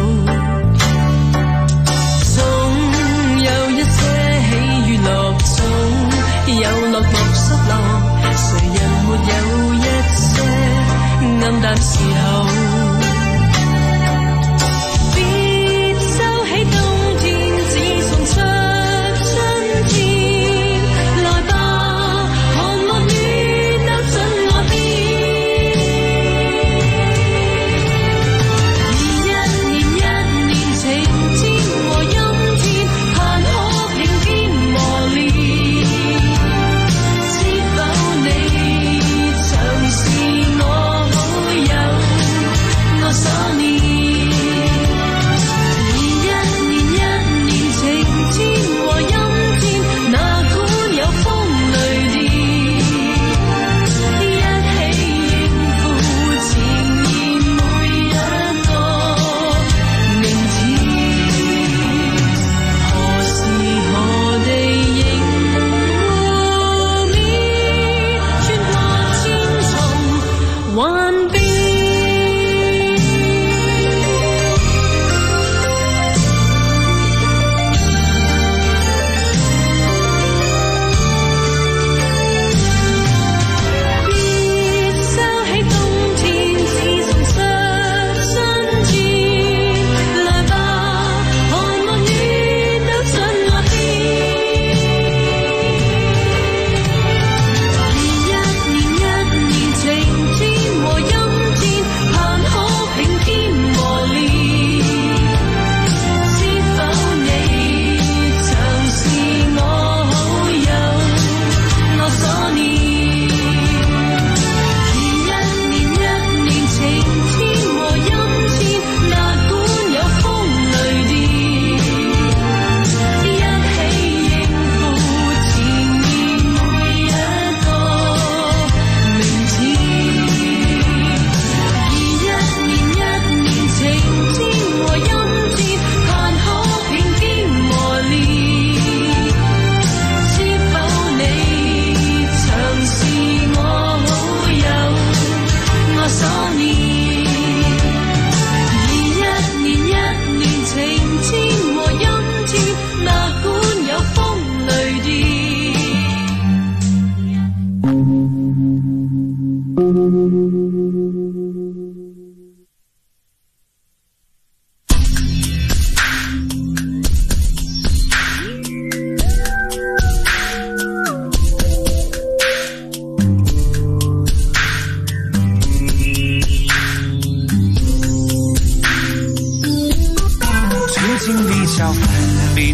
S6: 總有一些喜與樂，總有落寞失落，誰人沒有一些暗淡時候？別收起冬天，只送出春天。盼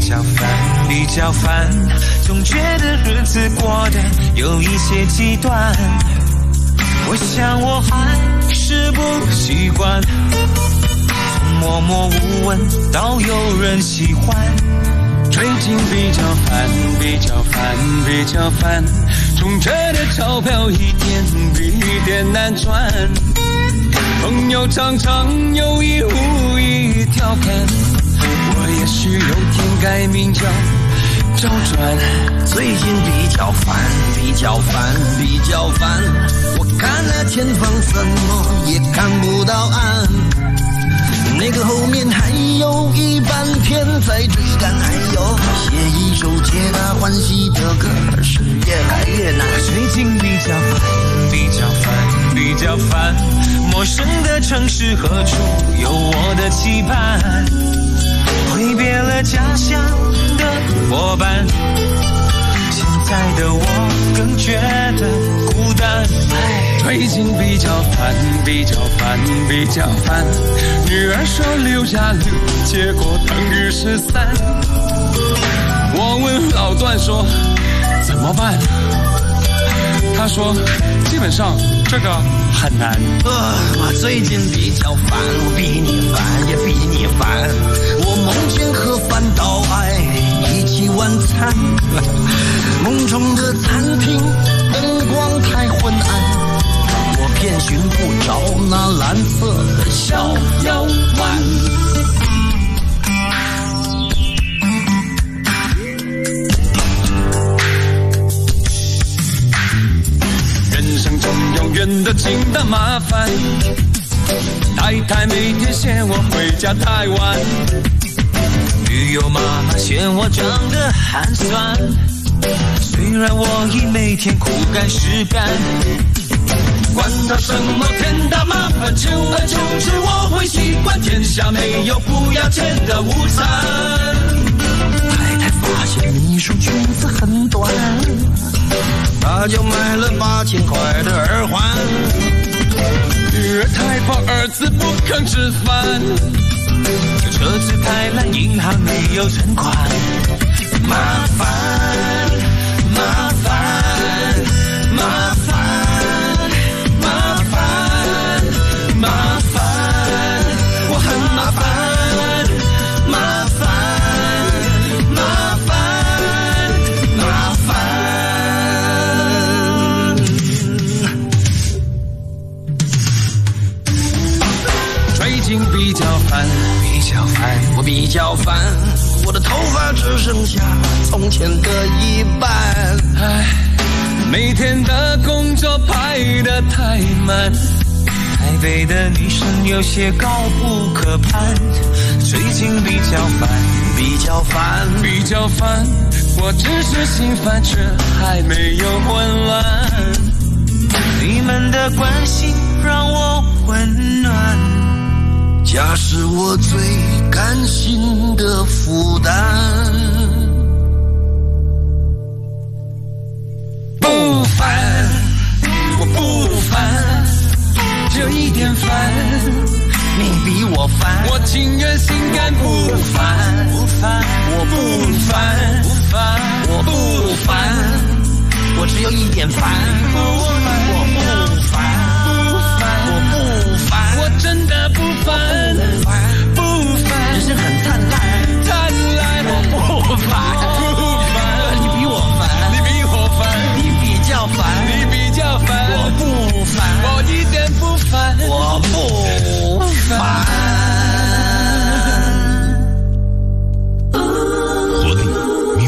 S4: 较烦，比较烦，总觉得日子过得有一些极端。我想我还是不习惯，从默默无闻到有人喜欢。最近比较烦，比较烦，比较烦，充着的钞票一点比一点难赚。朋友常常有意无意调侃，我也许有天改名叫周转。最近比较烦，比较烦，比较烦，我看了前方怎么也看不到岸，那个后面还有一半天在追赶，还有写一首皆大欢喜的歌是越来越难。最近比较烦，比较烦，比较烦，陌生的城市何处有我的期盼，挥别了家乡的伙伴，现在的我更觉得孤单。最近比较烦，比较烦，比较烦，女儿说6加6，结果等于13。我问老段说怎么办，他说基本上这个很难。我最近比较烦，我比你烦也比你烦，我梦见和范岛爱一起晚餐，梦中的餐厅灯光太昏暗，我偏寻不着那蓝色的小腰弯。人生中永远都经得麻烦，太太每天嫌我回家太晚，女友妈妈嫌我长得寒酸，虽然我已每天苦干实干，管他什么天大麻烦，久而久之我会习惯，天下没有不要钱的午餐。太太发现秘书裙子很短，她就买了8000块的耳环。女儿太胖，儿子不肯吃饭，车子太烂，银行没有存款。麻烦，麻烦，麻烦，麻烦，麻烦，我很麻烦，麻烦，麻烦，麻烦。最近比较烦，比较烦，我比较烦，我的头发只剩下从前的一半。唉，每天的工作排得太满，台北的女生有些高不可攀。最近比较烦，比较烦，比较烦，我只是心烦，却还没有混乱。你们的关心让我温暖，家是我最甘心的负担。不烦，我不烦，只有一点烦，你比我烦，我情愿心甘不烦，不烦，我不烦，不烦，我不烦，我只有一点烦，我不烦，不烦，我不烦，我真的不烦，不烦，人生很灿烂，灿烂，我不烦，不烦，你比我烦，你比我烦，你比较烦，你比较烦，我不烦，我一点不烦，我不烦。
S5: 活力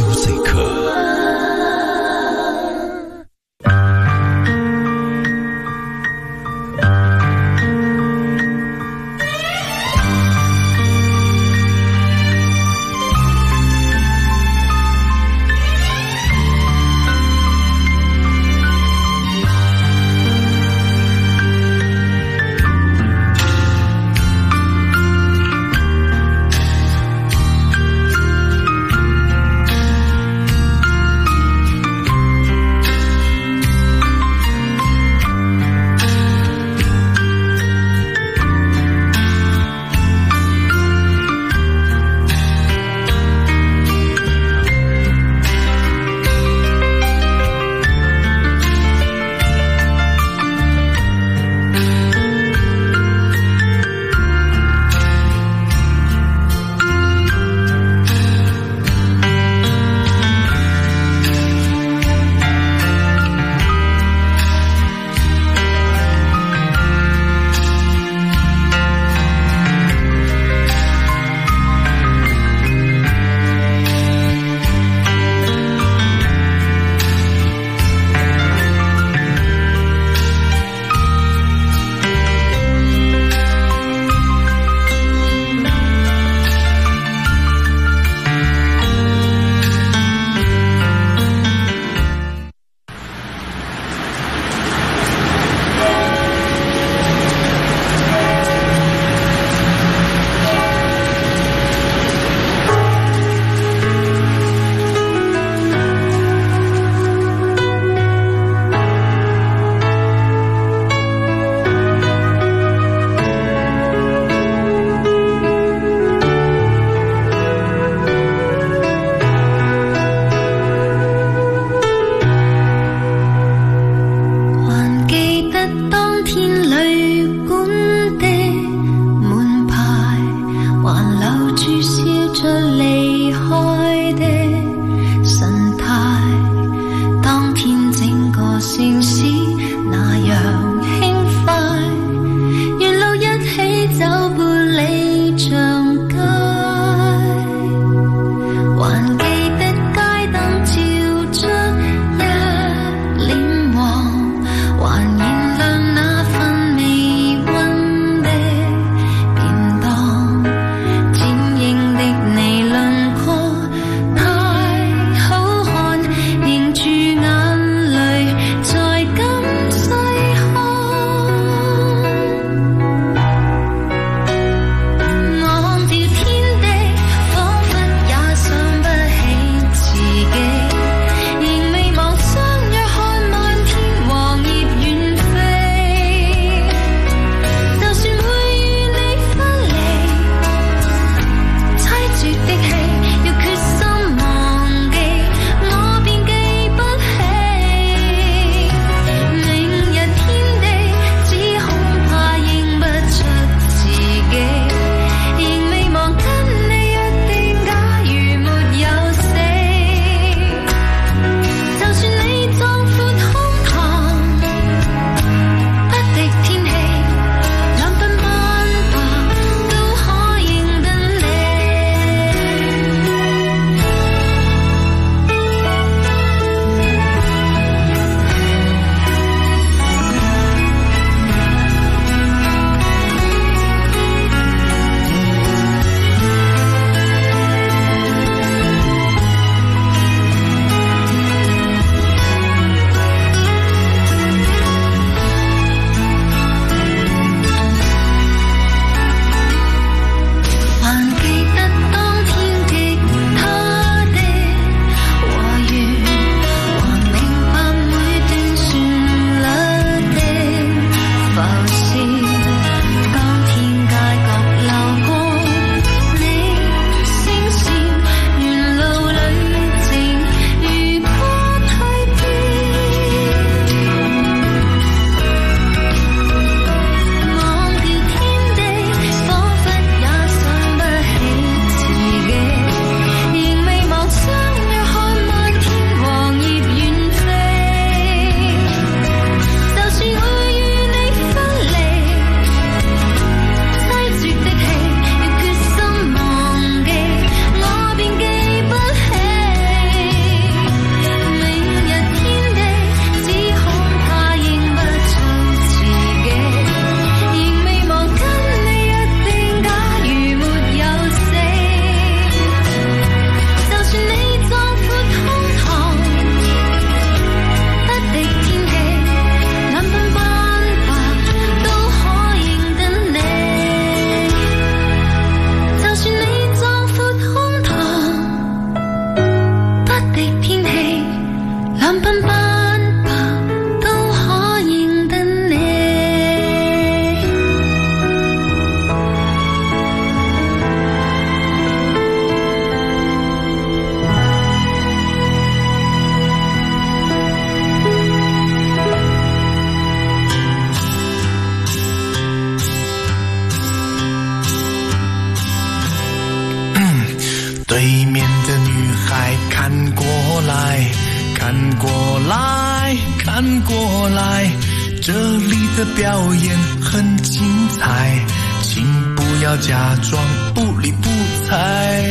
S4: 来，看过来，看过来，这里的表演很精彩，请不要假装不理不睬。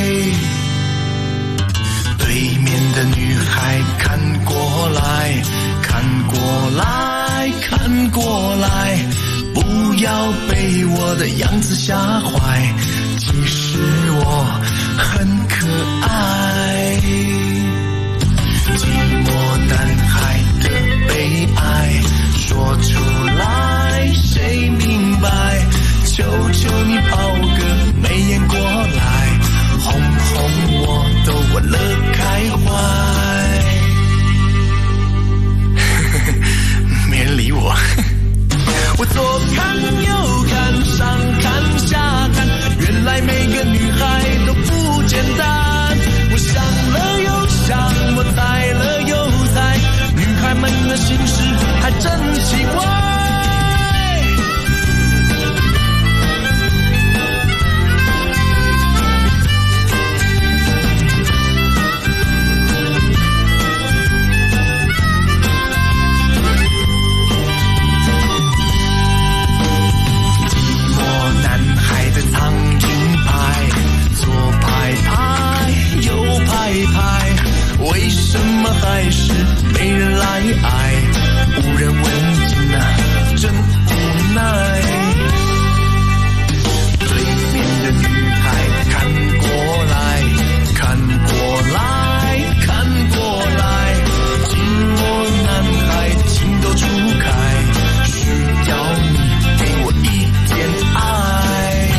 S4: 对面的女孩看过来，看过来，看过来，不要被我的样子吓坏，其实我很可爱。寂寞男孩的悲哀说出来谁明白，求求你抛个媚眼过来，哄哄我都问了开怀。没人理我。我左看右看上看下看，原来每个女孩都不简单。我想了又想，我猜了又猜，女孩们的心事还真奇怪。为什么还是没人来爱？无人问津啊，真无奈。对面的女孩看过来，看过来，看过来，寂寞男孩情窦初开，需要你给我一点爱。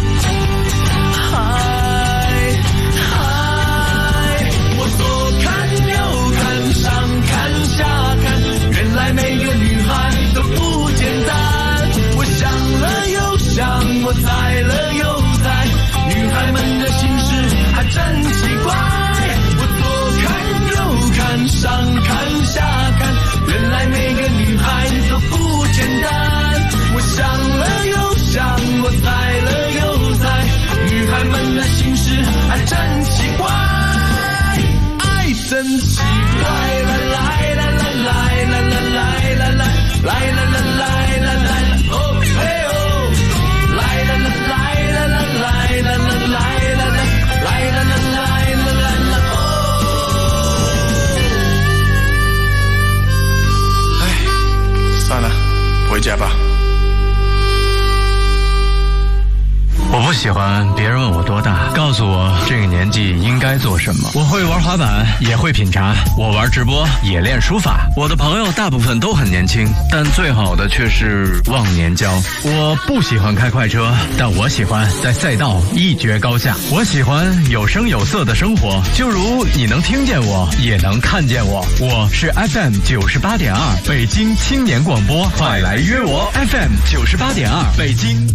S4: 每个女孩都不简单，我想了又想，我猜了又猜，女孩们的心事还真奇怪。我左看右看上看下看，原来每个女孩都不简单。我想了又想，我猜了又猜，女孩们的心事还真奇怪。爱真奇怪，来来来来来来来来来来来来来来来，哦嘿哦，来来来来来来来来来来来来来来来哦。哎，算了，回家吧。
S7: 我不喜欢别人问我多大，告诉我这个年纪应该做什么。我会玩滑板，也会品茶，我玩直播，也练书法。我的朋友大部分都很年轻，但最好的却是忘年交。我不喜欢开快车，但我喜欢在赛道一决高下。我喜欢有声有色的生活，就如你能听见我，也能看见我。我是 FM 98.2北京青年广播，快来约我 FM 98.2北京。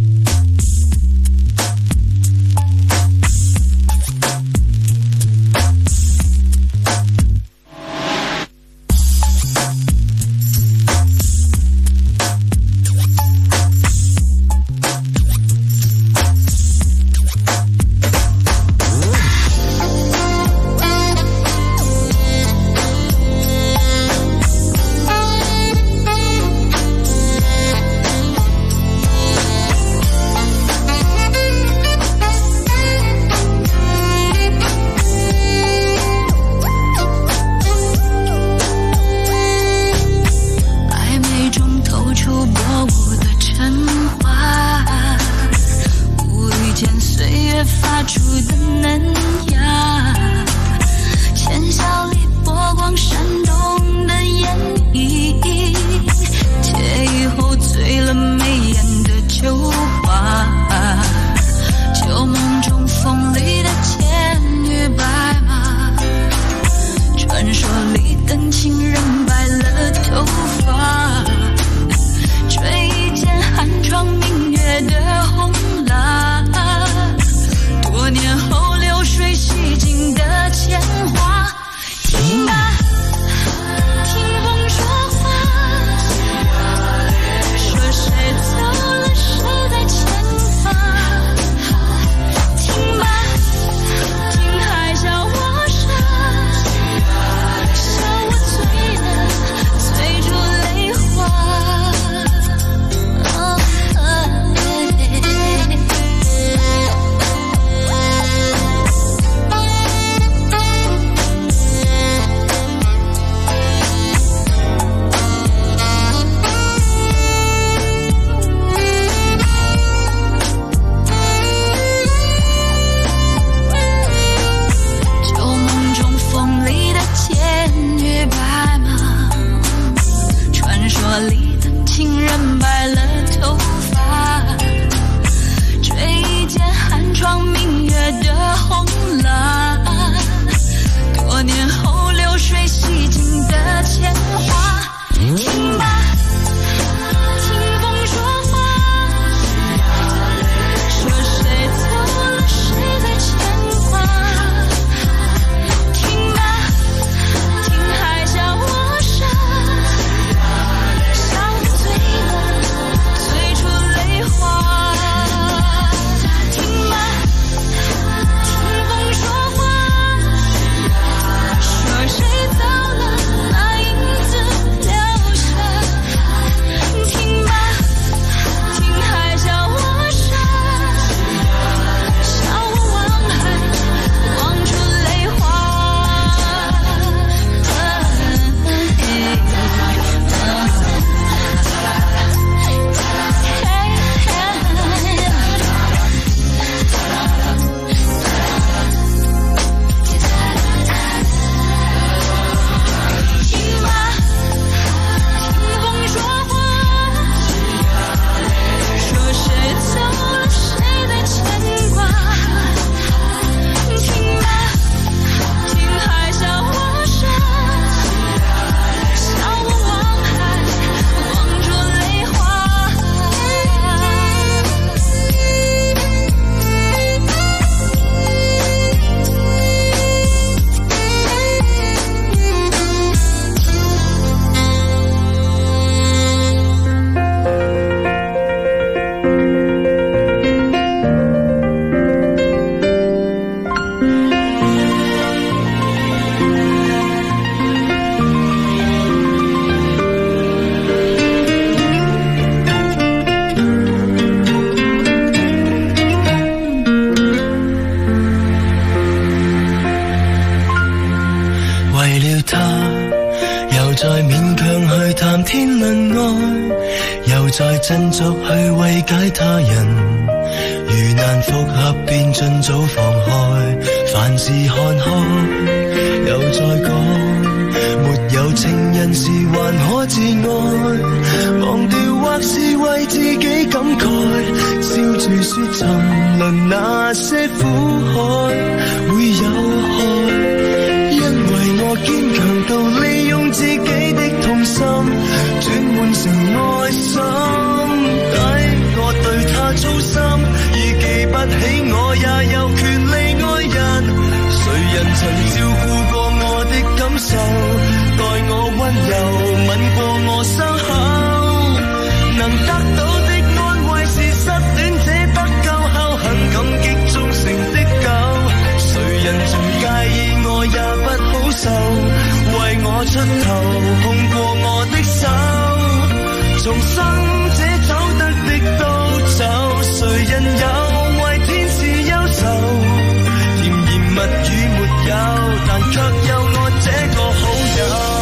S4: 為了他，又再勉強去談天論愛，又再振作去慰解他人。如難復合便盡早放開，凡事看開，又再講，沒有情人時還可自愛，忘掉或是為自己感慨，笑住說沉淪那些苦海會有害，因為我堅強到利用自己的痛心轉換成愛心，抵我對他操心，已記不起我也有權利愛人，誰人曾照顧過我的感受，待我溫柔吻過我傷口，能得到的安慰是失戀者得救後很感激忠誠的狗，誰人曾介意我也不好受，為我出頭碰過我的手，重生者走得的都走，誰人有為天使憂愁，甜言蜜語沒有，但卻有我這個好友。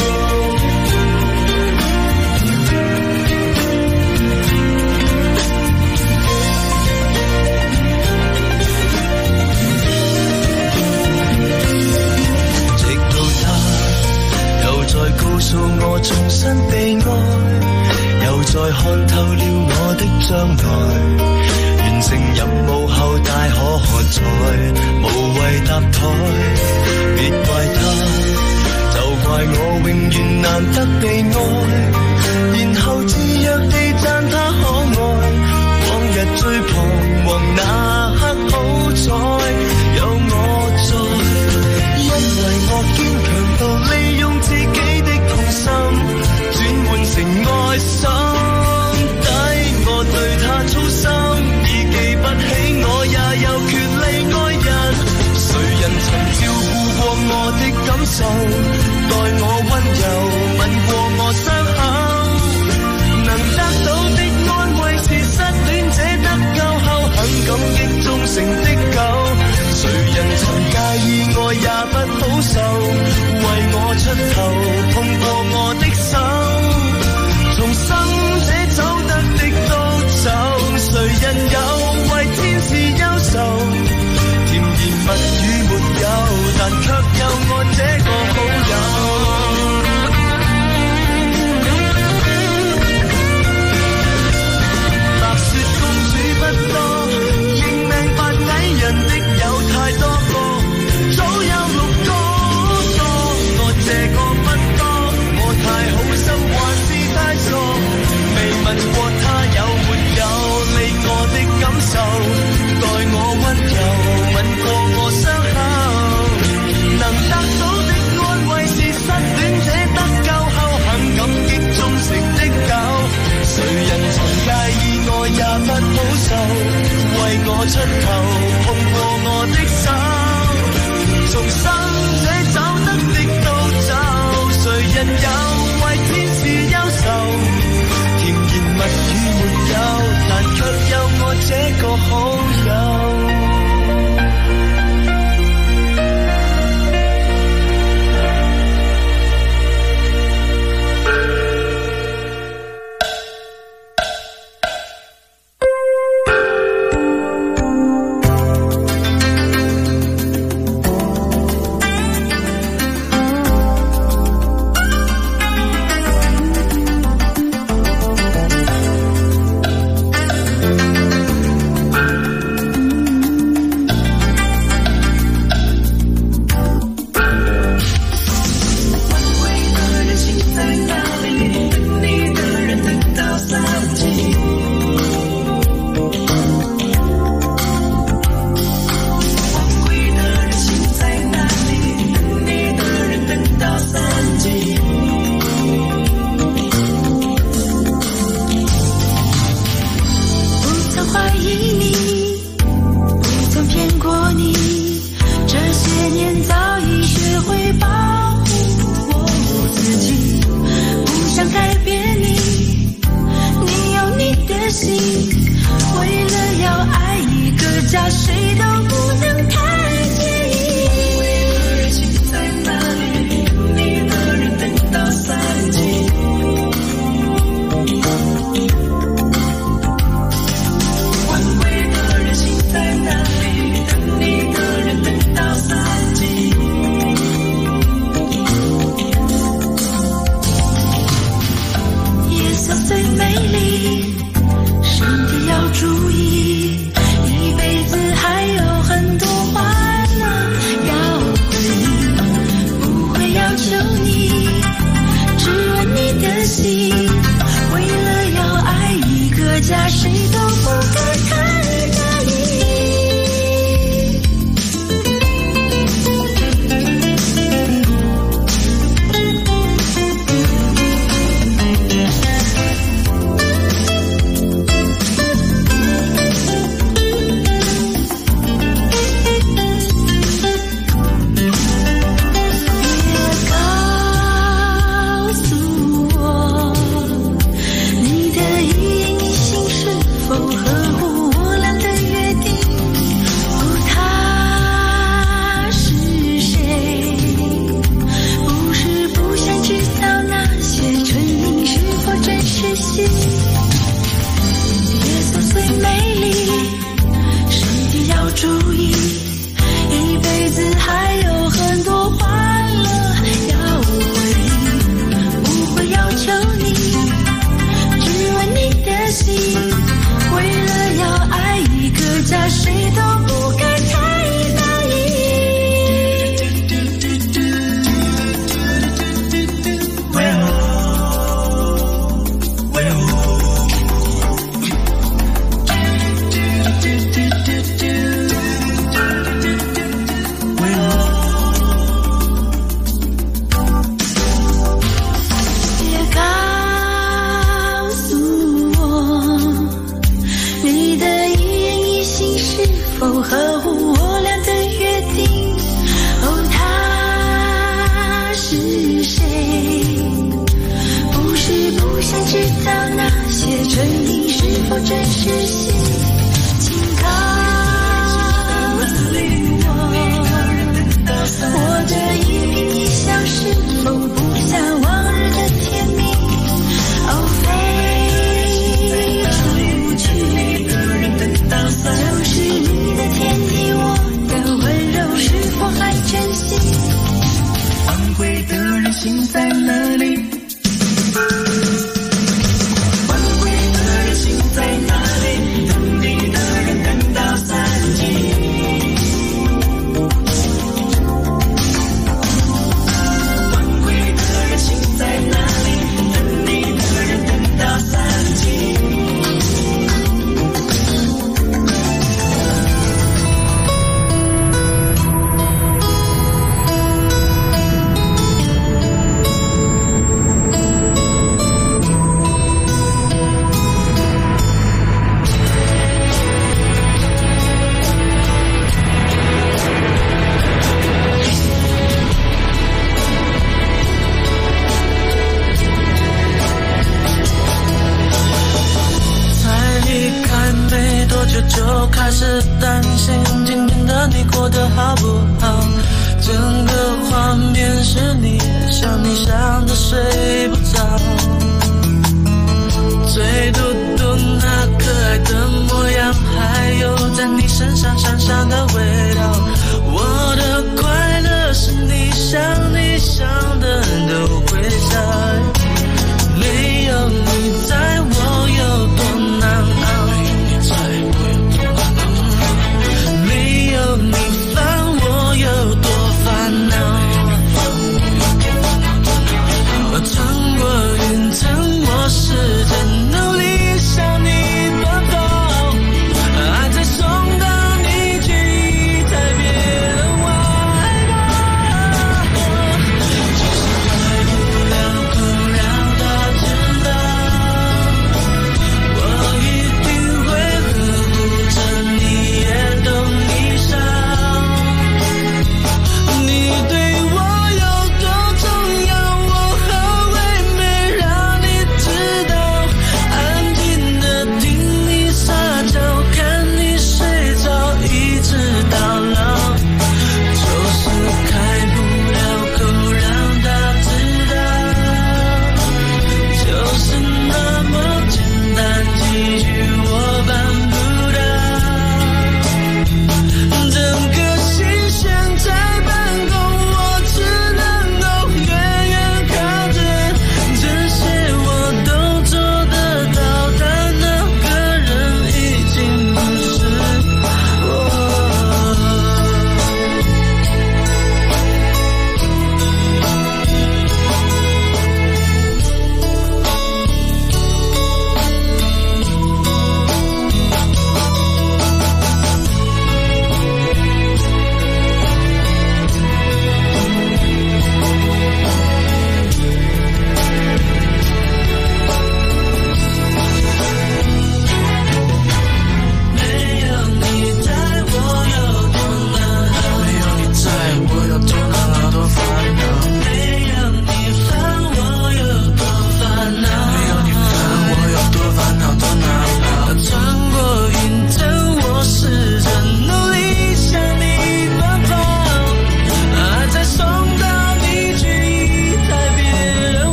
S4: 再告訴我重新被愛，又再看透了我的將來，完成任務後大可喝彩，無謂搭台，別怪他，就怪我永遠難得被愛，然後自若地讚他可愛，往日最彷徨那刻好彩，有我在，因為我堅強到利用自己轉換成愛心，抵我對他操心，已記不起我也有權利愛人，誰人曾照顧過我的感受，待我溫柔吻過我傷口，能得到的安慰是失戀者得救後很感激忠誠的狗，誰人曾介意我也不好受，為我出頭碰過我的手，重生者走得的都走，誰人有為天使憂愁，甜言蜜語沒有，但卻有我這個好友。
S6: 求你，只问你的心，为了要爱一个家，谁都不该太在意。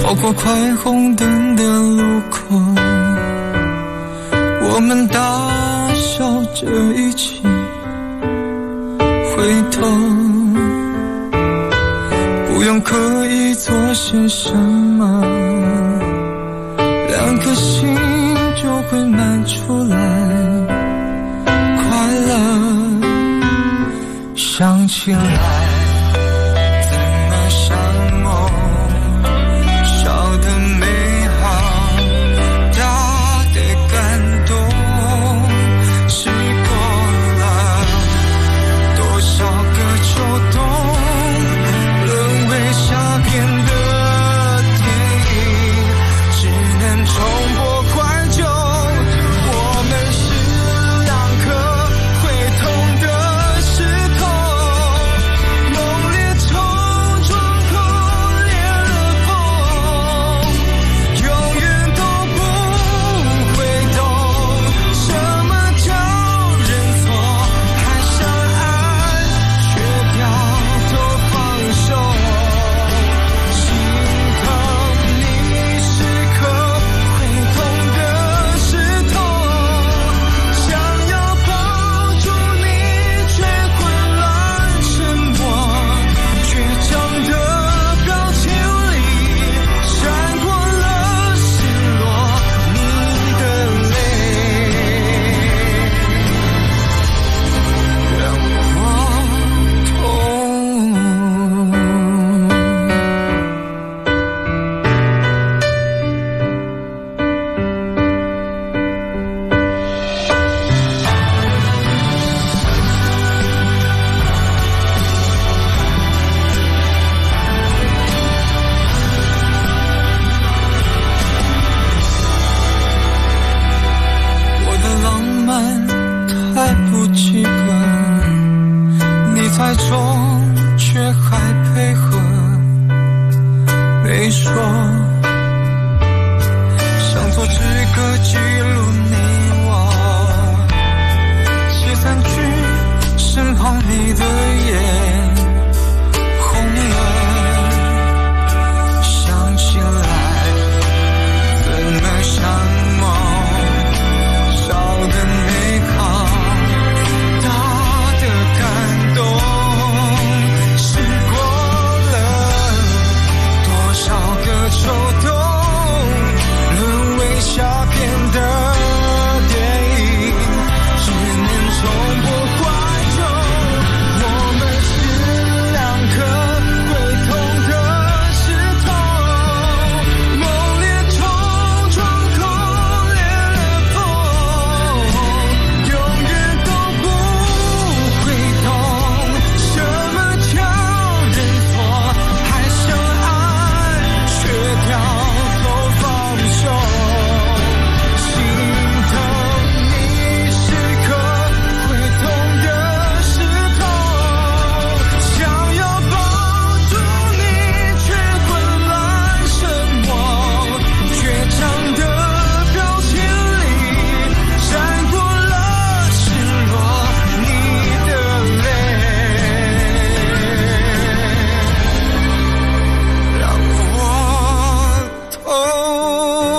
S4: 跑过快红灯的路口，我们大笑着一起回头，不用刻意做些什么，两颗心就会满出来快乐。想起来怎么像梦，少的美好，大的感动，试过了多少个秋冬，沦为下片的电影，只能重播怀旧。我们是两颗会痛的石头，猛烈冲撞破裂了缝，永远都不会懂什么叫认错，还相爱却掉头放手，心疼你是颗会痛的石头，想要抱住你却混乱沉默，倔强的表情里闪过了失落，你的泪让我痛。我的浪漫太不及格，你太重却还配合，没说想做这个记录你我，写3句身旁你的眼红了，想起来怎么像梦，少的美好，大的感动，试过了多少个秋冬，沦为下片的电影，只能重播怀旧。我们是两颗会痛的石头，猛烈冲撞破裂了缝，永远都不会懂什么叫认错，还相爱却掉头放手，心疼你是颗会痛的石头，想要抱住你却混乱沉默，倔强的表情里闪过了失落，你的泪让我痛。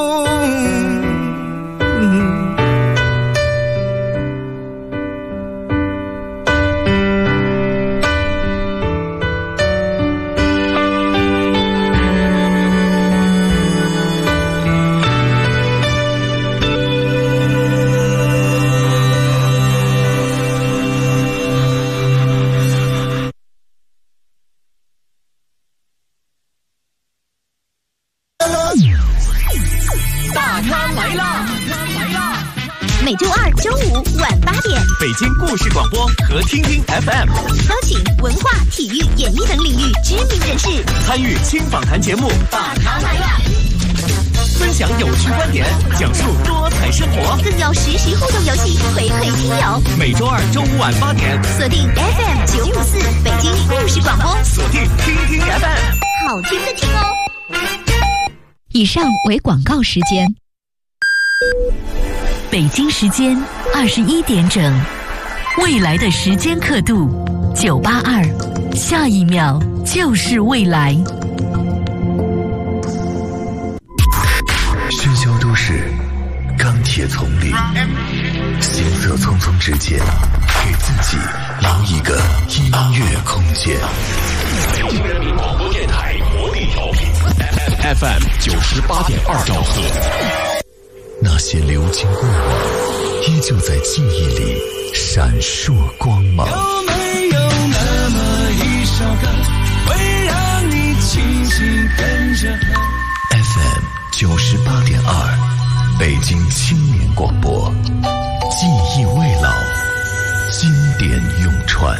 S1: 大咖来啦！
S11: 每周二、周五晚8点，
S1: 北京故事广播和听听 FM
S11: 邀请文化、体育、演艺等领域知名人士
S1: 参与轻访谈节目《大咖来啦》，分享有趣观点，讲述多彩生活，
S11: 更有实时互动游戏回馈听友。
S1: 每周二、周五晚8点，
S11: 锁定 FM 954北京故事广播，
S1: 锁定听听 FM，
S11: 好听的听哦。
S12: 以上为广告时间。北京时间21点整，未来的时间刻度982，下一秒就是未来。
S2: 铁丛林，行色匆匆之间，给自己留一个音乐空间。
S3: 北京人民广播电台魔力调频
S1: FM 98.2兆赫。
S2: 那些流金过往，依旧在记忆里闪烁光芒。
S4: 有没有那么一首歌，会让你轻轻跟着和
S2: ？FM 98.2，北京青年广播，记忆未老，经典永传。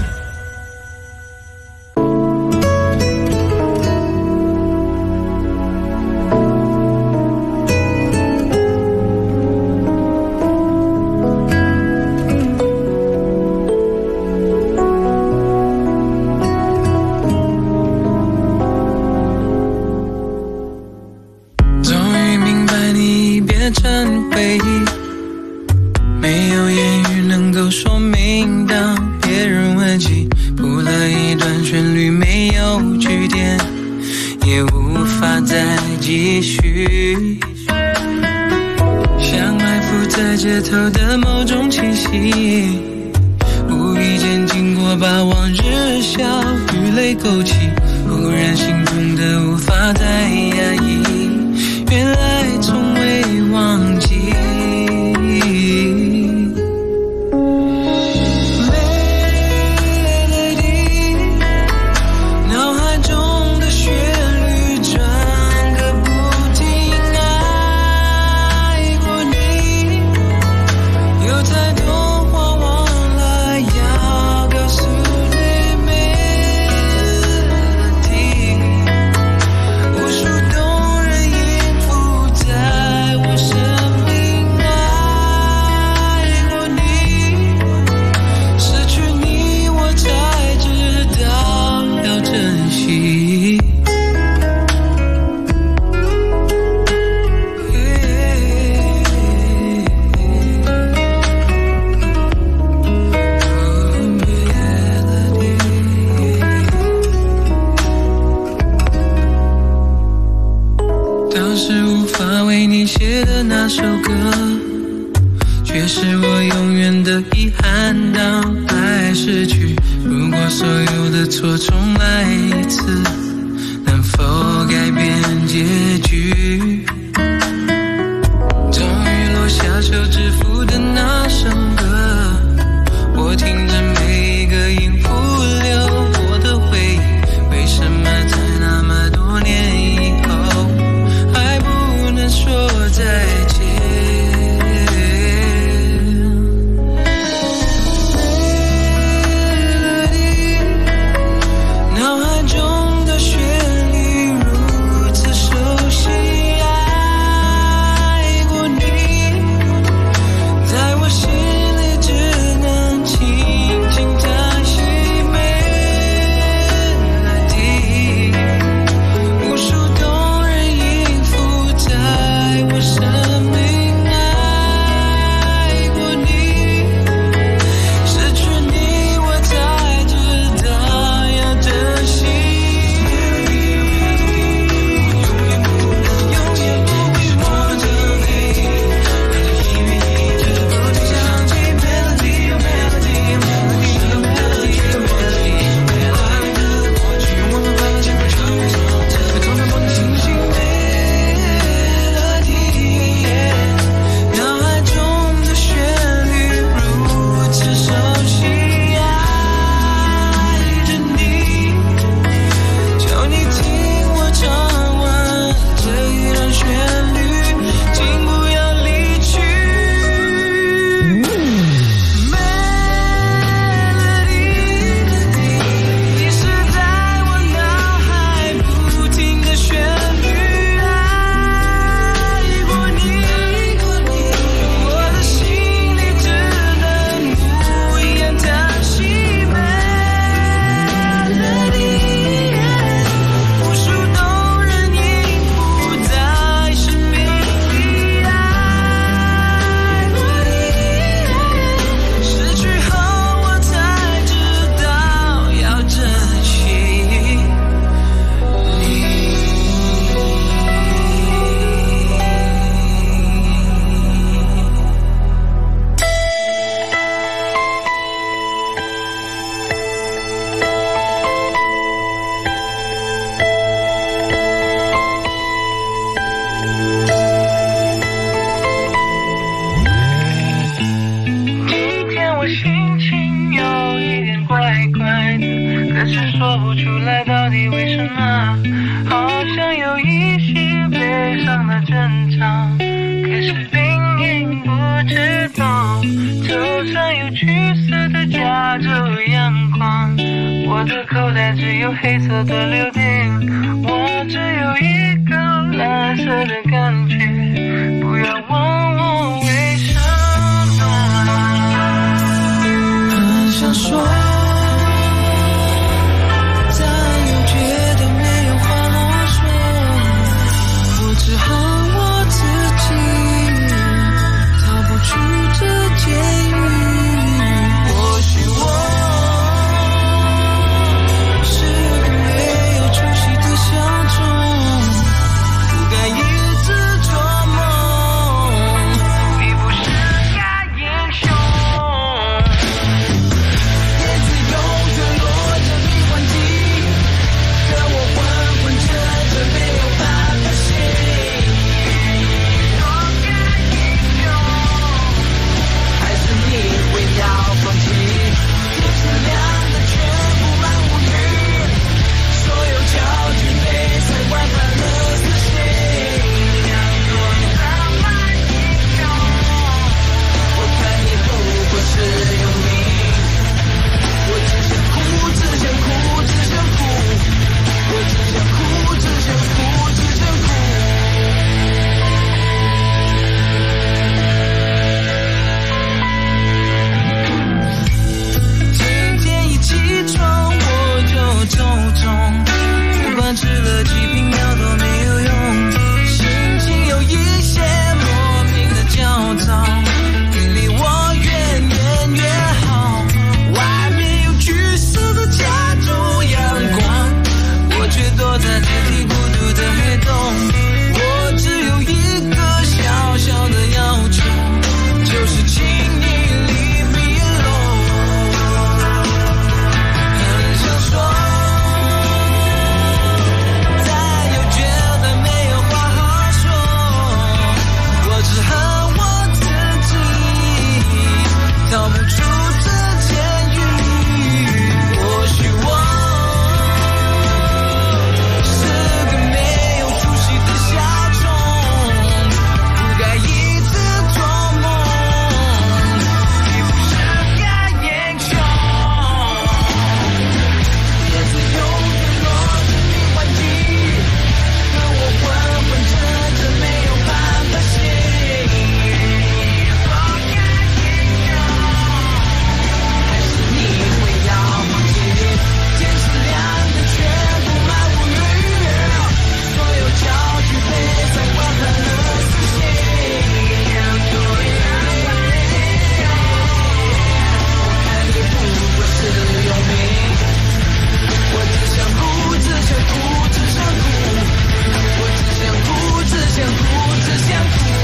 S4: 脑海中的旋律如此熟悉。
S13: 今天我心情有一点怪怪的，可是说不出来到底为什么，好像有一些悲伤的征兆，可是并不知道。头上有橘色的加州阳光，我的口袋只有黑色的柳丁，我只有一个蓝色的感觉，不要问我为什么。很想说，但又觉得没有话好说，我只好我自己逃不出这监狱。或许我是个没有出息的小众，不该一直做梦，你不是个英雄。叶子永远落着没关机，可我昏昏沉沉没有办法醒。做个英雄，还是你会要放弃？天是亮的全部漫无语，所有焦距被才外判了死心。做什么英雄？我看你不过是有名。我只想哭，只想哭，只想哭。我只想哭，只想哭，只想哭。今天一起床我就抽中，不管吃了几瓶药都没有用，心情有一些莫名的焦躁，你离我远远越好。外面有橘色的加州阳光，我却躲在自己孤独的黑洞。我只有一个小小的要求，就是请你leave me alone。很想说，但又觉得没有话好说，我只恨我自己逃不出这监狱。或许我是个没有出息的小众，不该一直做梦，你不是个英雄。叶子永远落着没关机，可我昏昏沉沉没有办法醒。做个英雄，还是你会要放弃？天是亮的全部漫无语，所有焦距被才外判了死心。做什么英雄？我看你不过是有名。我只想哭，只想哭，只想哭。我只想哭，只想哭，只想哭。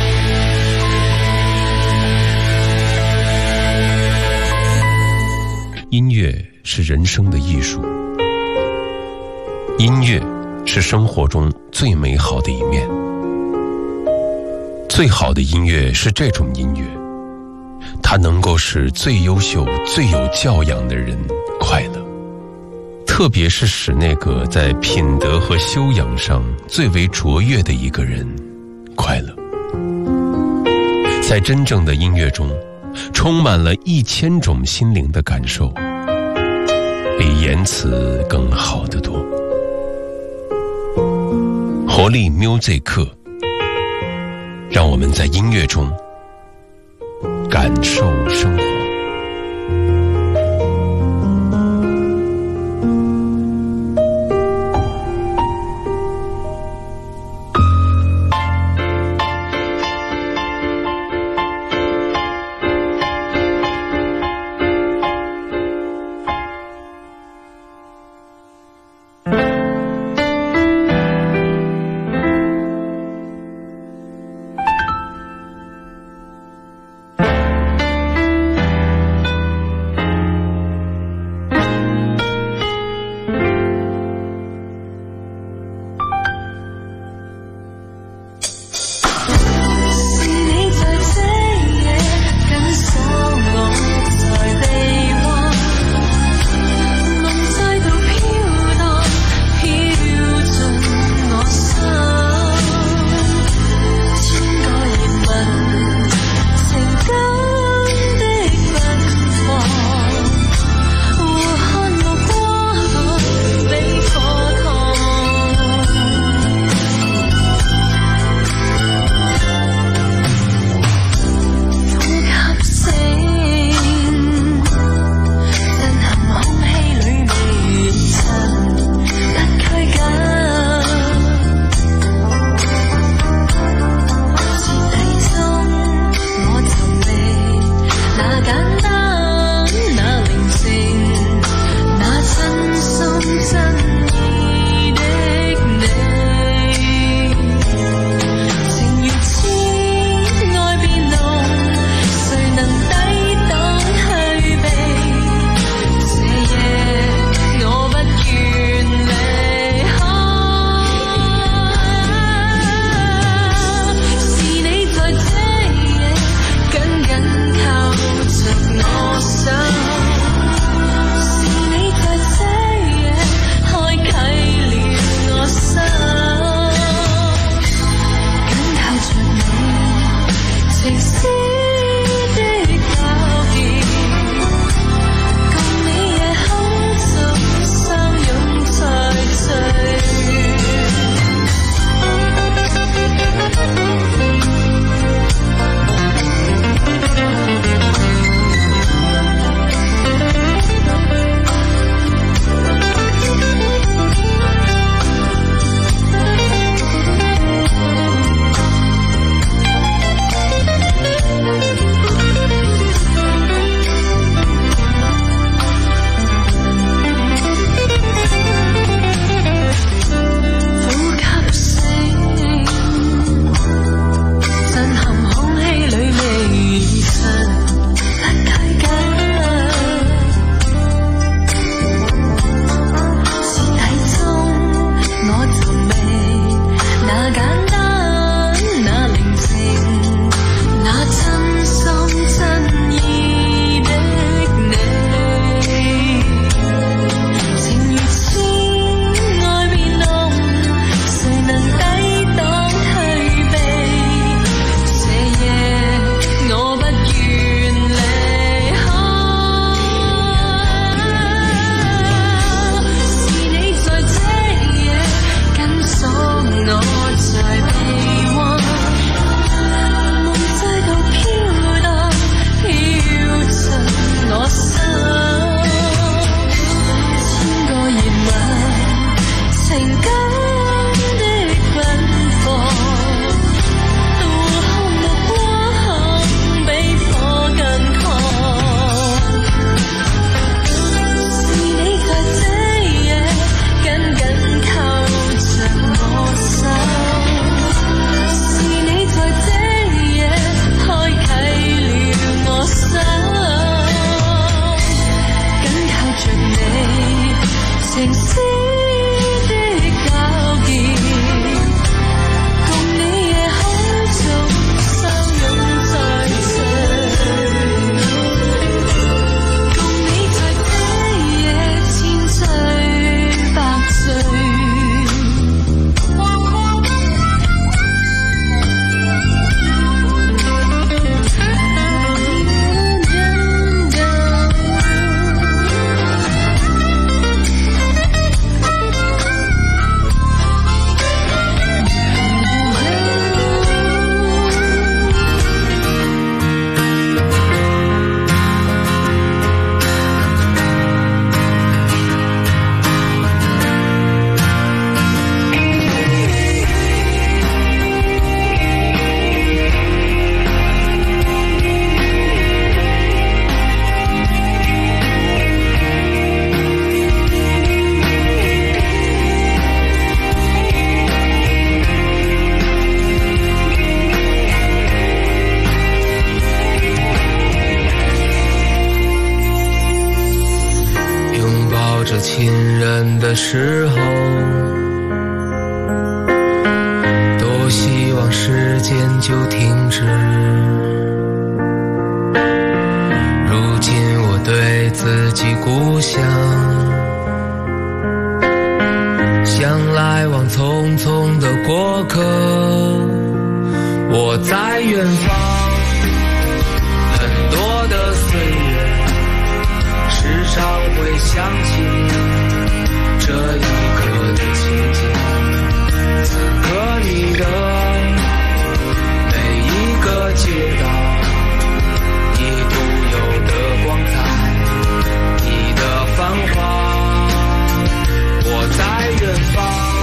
S9: 音乐是人生的艺术，音乐是生活中最美好的一面。最好的音乐是这种音乐，它能够使最优秀、最有教养的人快乐，特别是使那个在品德和修养上最为卓越的一个人快乐。在真正的音乐中，充满了1000种心灵的感受，比言辞更好得多。活力 music 课，让我们在音乐中感受生活。
S8: 的时候，多希望时间就停止。如今我对自己故乡，像来往匆匆的过客。我在远方，很多的岁月，时常会想起这一刻的情景。此刻你的每一个街道，你独有的光彩，你的繁华。我在远方，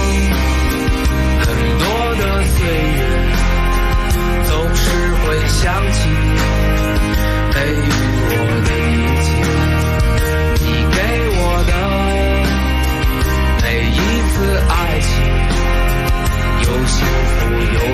S8: 很多的岁月，总是会想起给予我的一切，你给我的每一次爱情，有幸福有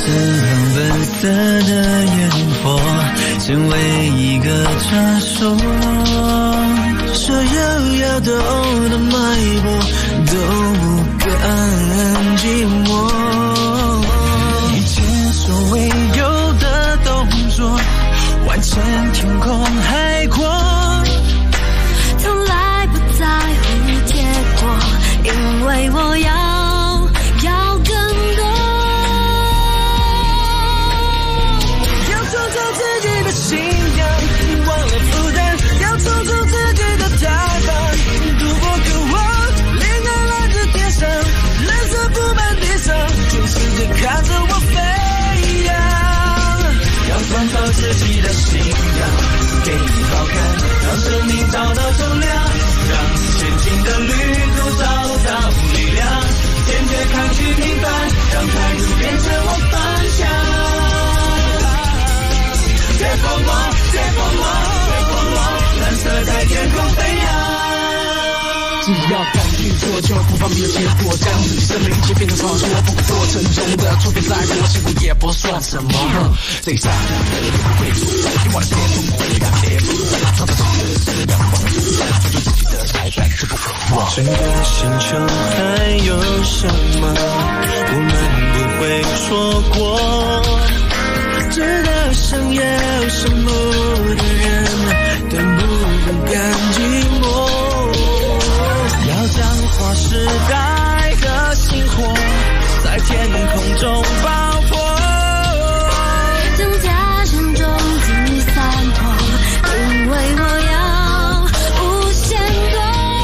S13: 粉色的烟火，成为一个传说。所有摇动的脉搏都不更寂寞，一切所谓有的动作，完成天空海阔。
S6: 从来不在乎结果，因为我要更多。
S13: 要创造自己的信仰，忘了负担，要冲出自己的台板，突破渴望，灵感来自天上，蓝色布满地上，全世界看着我飞扬。要创造自己的信仰，给你好看，让生命找到重量，让前进的旅途找到力量，坚决抗拒平凡，让态度变成我方向。别疯魔，别疯魔，别疯魔，蓝色在天空飞扬。
S14: 只要敢去做，就不怕没有结果，将自己生命一切变成创作，不管多沉重的作品再多，辛苦也不算什么。这一刹那你不会输，你忘了别疯魔，你敢别疯，创造自己的质量，做出自己的彩蛋，是不可忘。
S13: 整个星球还有什么我们不会错过？值得想要什么的人，等不甘寂寞。要将划时代的星火在天空中爆破，
S6: 等家乡种子散播，因为我要无限多。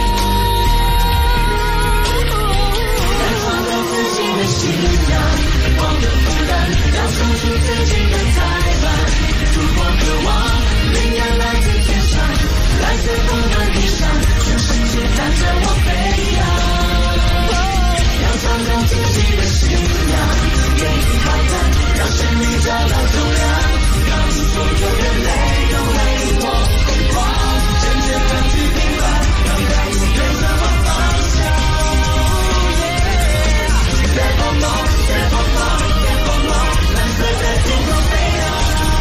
S13: 来创造自己的信仰，忘了负担，要冲出自己的台板，突破渴望，灵感来自天上，来自不满地上，全世界看着我飞扬。要创造自己的信仰，给你好看，让生命找到重量，让所有人类都为我疯狂，坚决抗拒平凡，让态度变成我方向。别疯魔，别疯魔，别疯魔，蓝色在天空飞扬。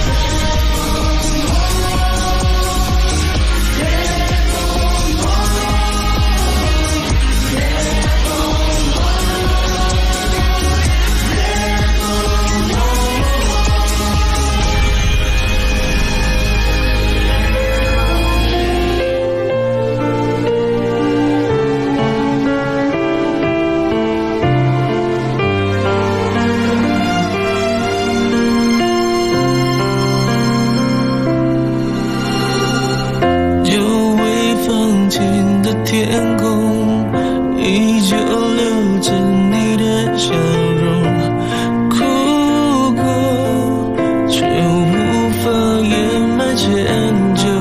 S13: 天空依旧留着你的笑容，哭过却无法掩埋歉疚，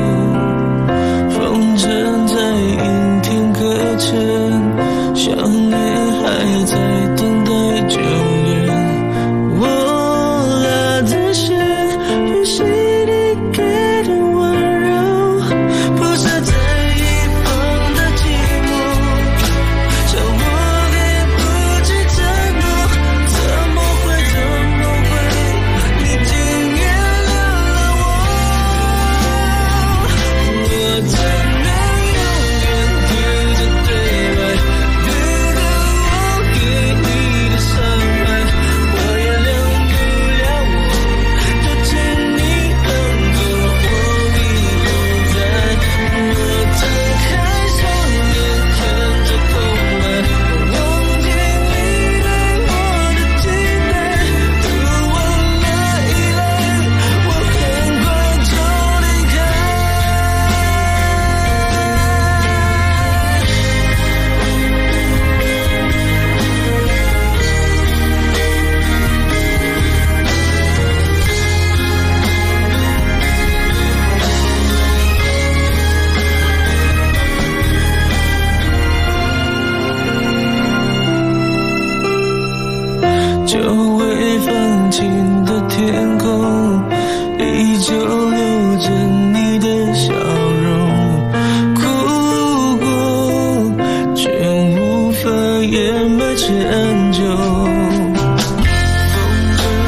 S13: 风筝在阴天搁浅，想念还在等待救援。我拉的线与谁你给的温柔，不是在久未放晴的天空，依旧留着你的笑容，哭过却无法掩埋歉疚。风筝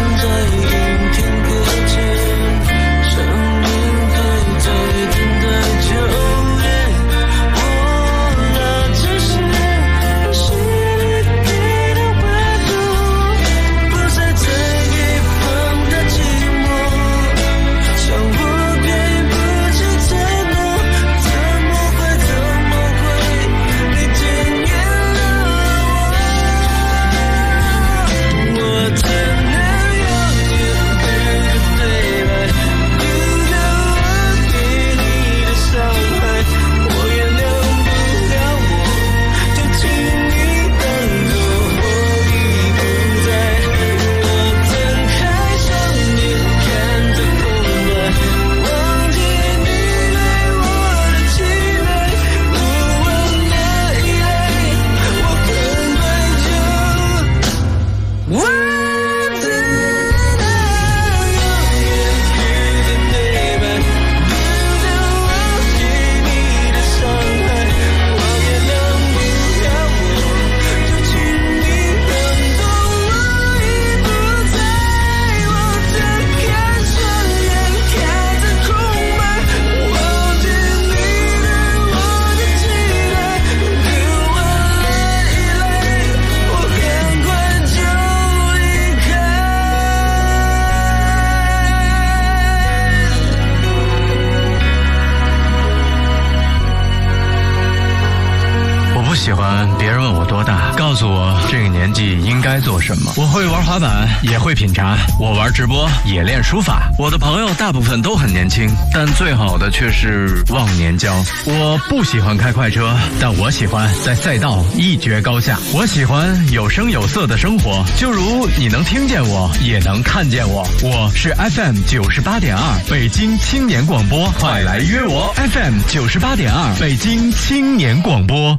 S7: 喜欢别人问我多大，告诉我这个年纪应该做什么。我会玩滑板，也会品茶，我玩直播，也练书法。我的朋友大部分都很年轻，但最好的却是忘年交。我不喜欢开快车，但我喜欢在赛道一决高下。我喜欢有声有色的生活，就如你能听见我，也能看见我。我是 FM 98.2北京青年广播，快来约我 FM 98.2北京青年广播。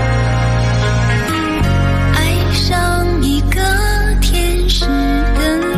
S6: 爱上一个天使的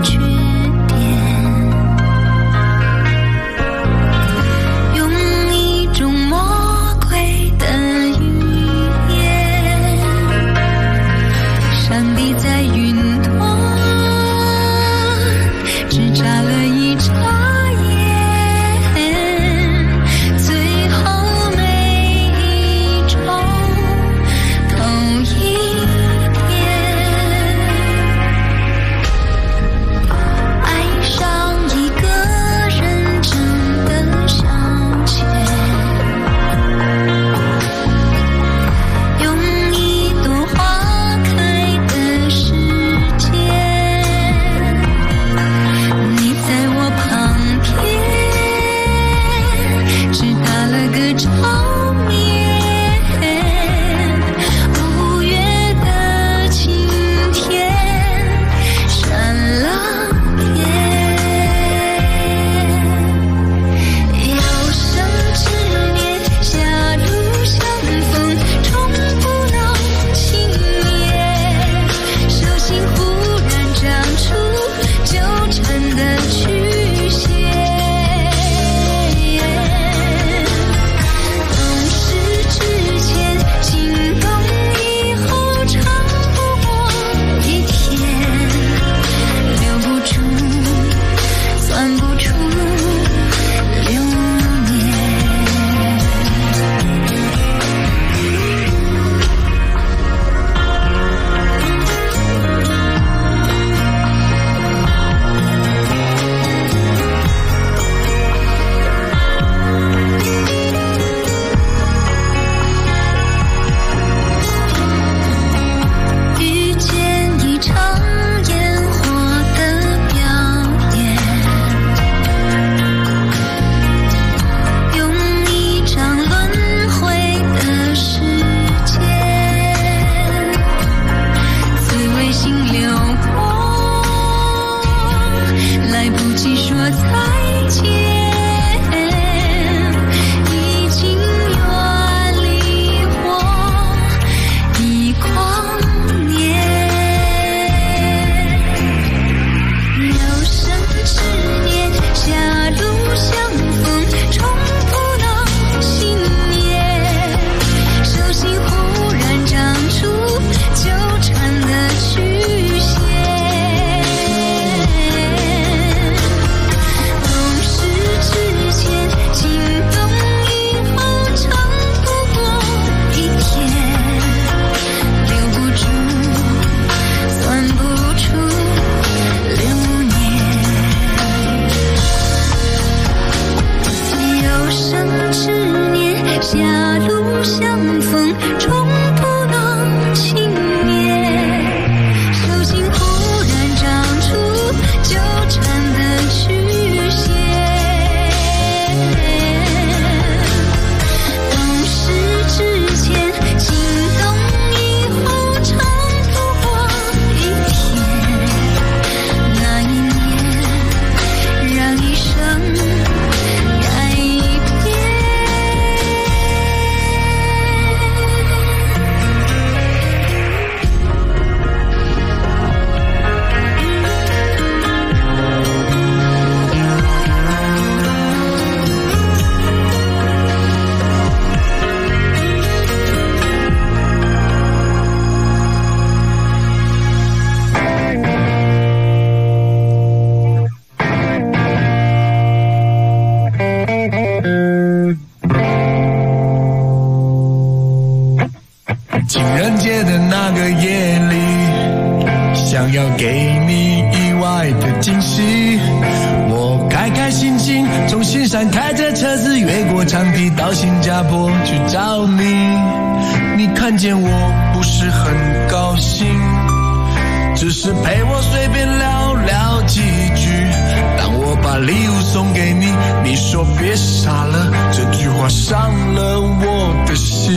S4: 要给你意外的惊喜。我开开心心从新山开着车子越过长堤到新加坡去找你，你看见我不是很高兴，只是陪我随便聊聊几句。当我把礼物送给你，你说别傻了，这句话伤了我的心。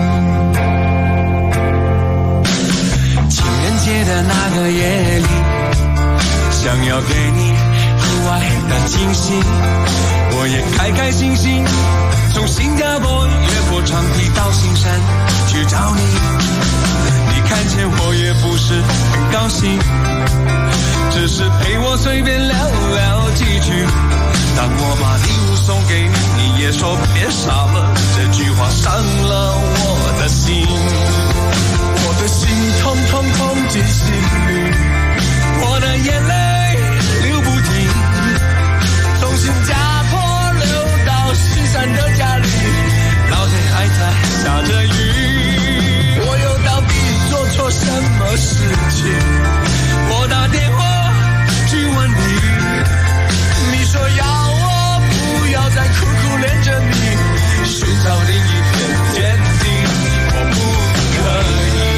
S4: 情人节的那个夜里，想要给你意外的惊喜，我也开开心心从新加坡越过长堤到新山去找你，你看见我也不是很高兴，只是陪我随便聊聊几句。当我把礼物送给你，你也说别傻了，这句话伤了我的心。我的心痛痛痛进心里，我的眼泪流不停，从新加坡流到西山的家里，老天还在下着雨，我又到底做错什么事情？我打电话去问你，你说要我不要再苦苦恋着你，寻找另一片天地，我不可以。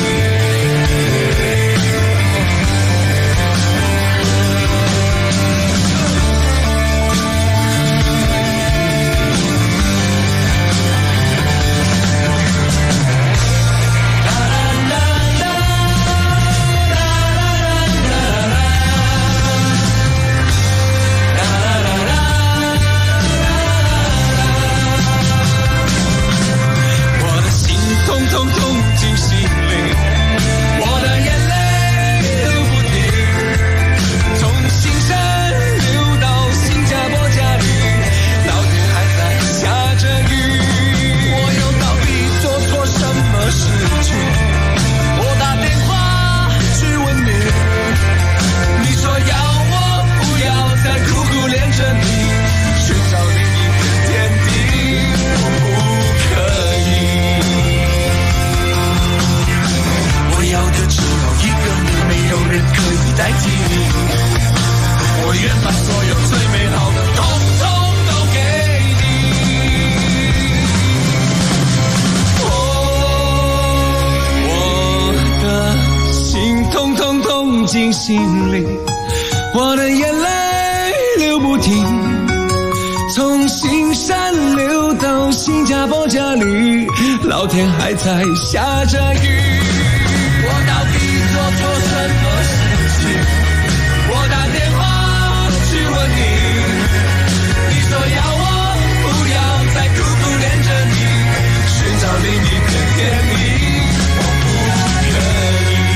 S4: 进心里，我的眼泪流不停，从新山流到新加坡家里，老天还在下着雨，我到底做错什么事情？我打电话去问你，你说要我不要再苦苦恋着你，寻找另一片天地，我不可以。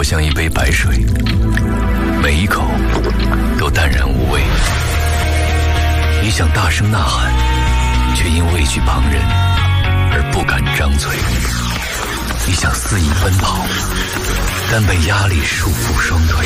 S2: 像一杯白水，每一口都淡然无味。你想大声呐喊，却因畏惧旁人而不敢张嘴。你想肆意奔跑，但被压力束缚双腿。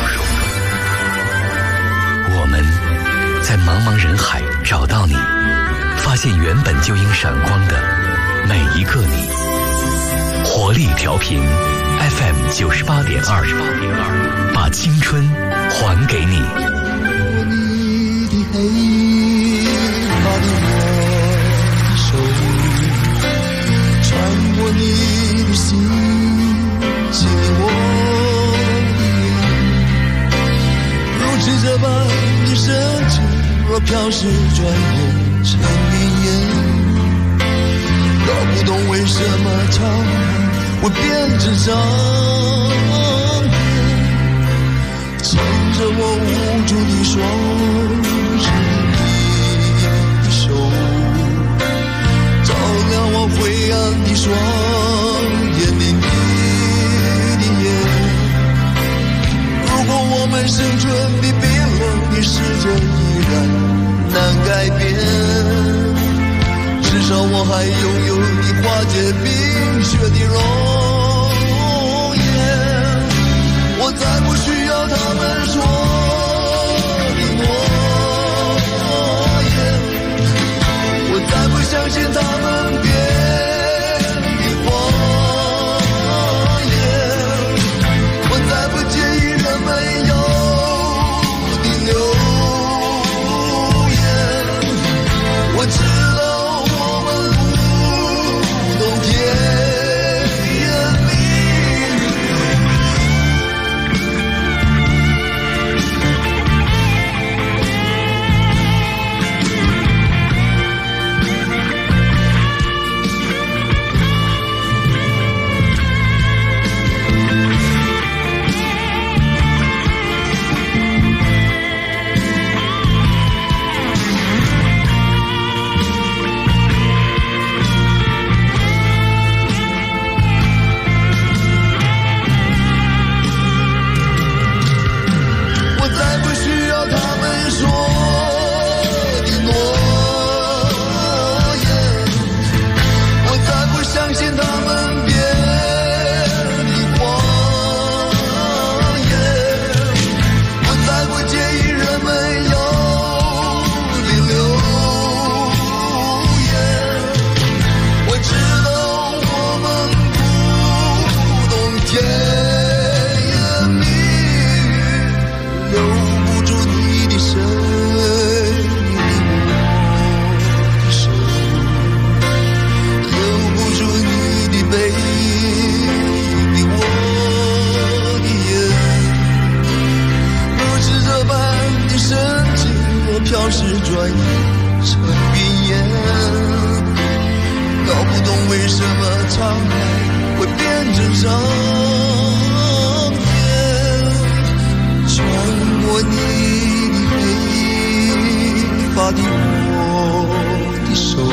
S2: 我们在茫茫人海找到你，发现原本就应闪光的每一个你。活力调频 FM 98.2，把青春还给你。
S4: 你的黑衣把你我手，穿过你的心，进我眼，如此这般的深情，若飘逝转眼成云烟，搞不懂为什么长会变成伤痕，牵着我无助的双手，你的手照亮我灰暗的双眼里的眼。如果我们生存的冰冷的世界依然难改变，至少我还拥有你化解冰雪的容颜。我再不需要他们说的诺言，我再不相信他们编的谎言，我再不介意人们有的流言。我知道我们不懂甜言蜜语，飘逝转眼成云烟，搞不懂为什么沧海会变成伤痕，穿过你的黑发的我的手。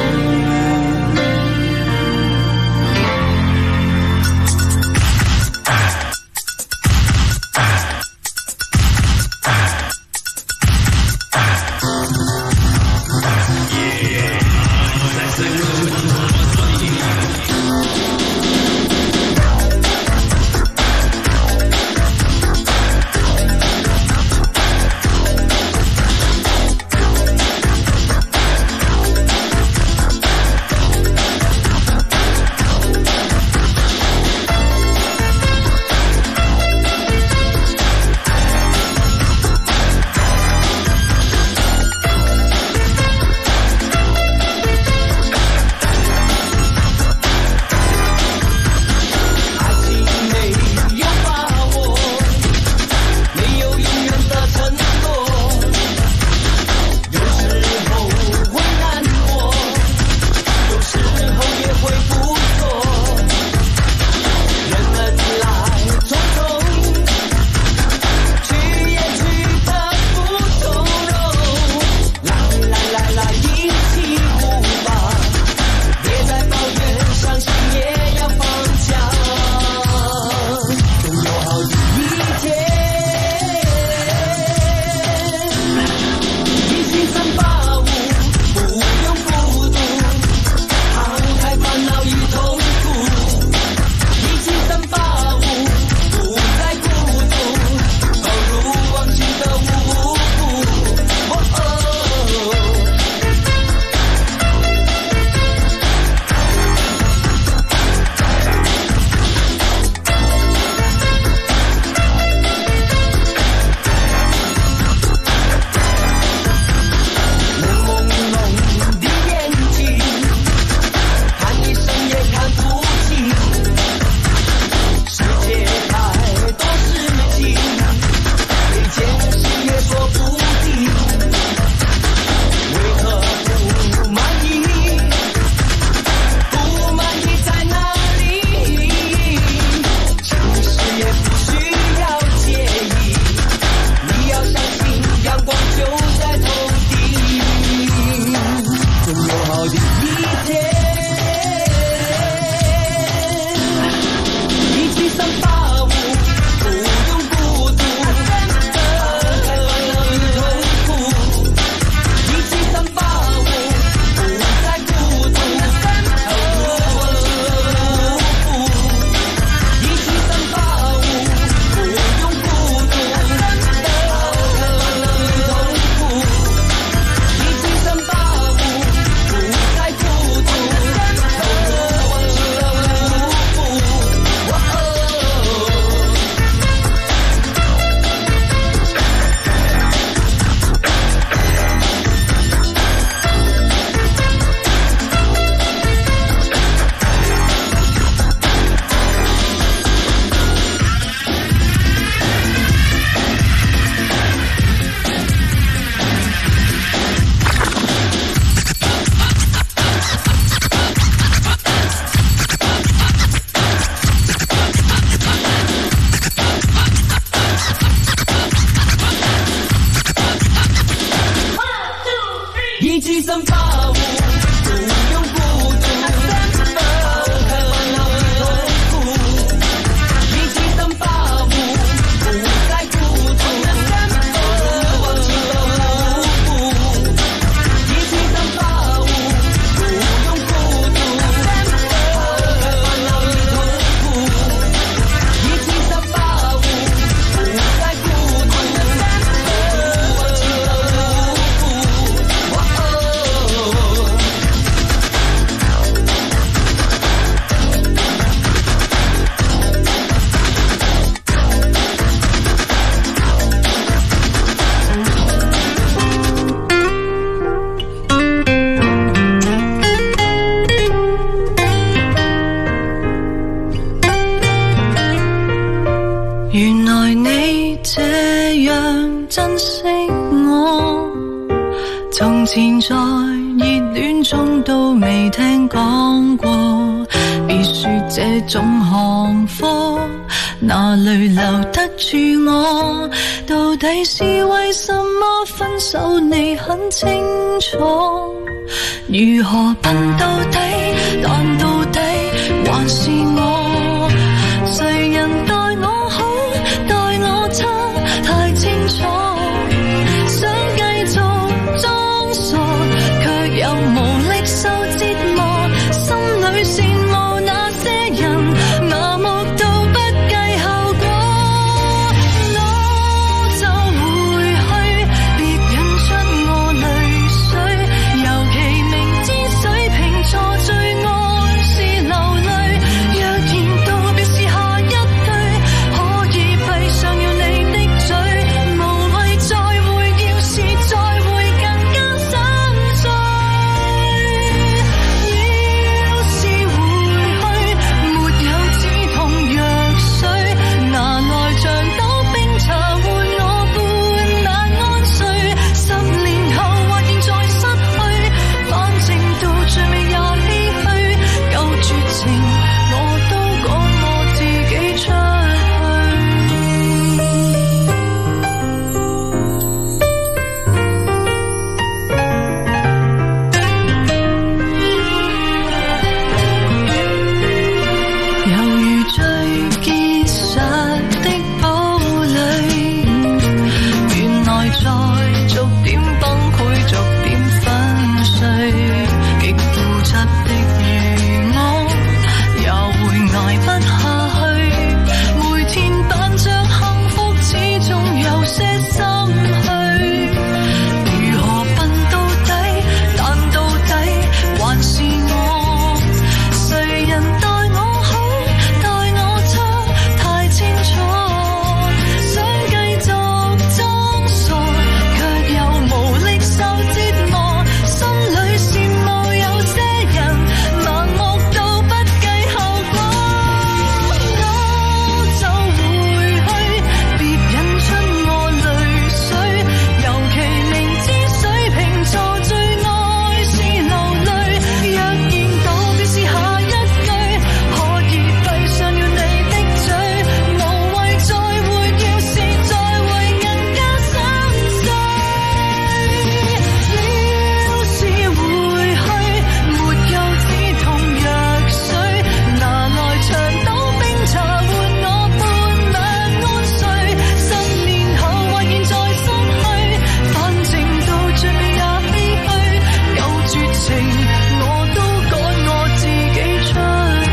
S6: 從前在熱戀中都未聽講過，別說這種行貨哪裏留得住我？到底是為什麼分手你很清楚？如何笨到底，但到底還是我？誰人待我好，待我差，太清楚。想繼續裝傻，卻又無力受折磨，心裏羨慕那些人麻木到不計後果。我就回去，別引出我淚水，尤其明知水瓶座最愛是流淚。若然道別是下一句，可以閉上了你的嘴，無謂再會，要是再會更加心碎。要是回去，沒有止痛藥水，拿來像倒冰茶換我半晚安睡。10年後或現在失去，反正到最尾也唏噓，夠絕情我都趕我自己出猶如最結實的堡壘，原來在逐點崩潰，逐點粉碎，極固執的如我，也會捱不下去。每天扮着幸福，始終有些心虛。如何笨到底，但到底還是我。誰人待我好，待我差，太清楚。想繼續裝傻，卻又無力受折磨，心裏羨慕有些人盲目到不計後果。我就回去，別引出我淚水，尤其明知水瓶座最愛是流淚。若然道別是下一句，可以閉上了你的嘴，無謂再會，要是再會更加心碎。要是回去，沒有止痛藥水，拿來長島冰茶換我半晚安睡。10年後或現在失去，反正到最尾也唏噓，夠絕情我都趕我自己出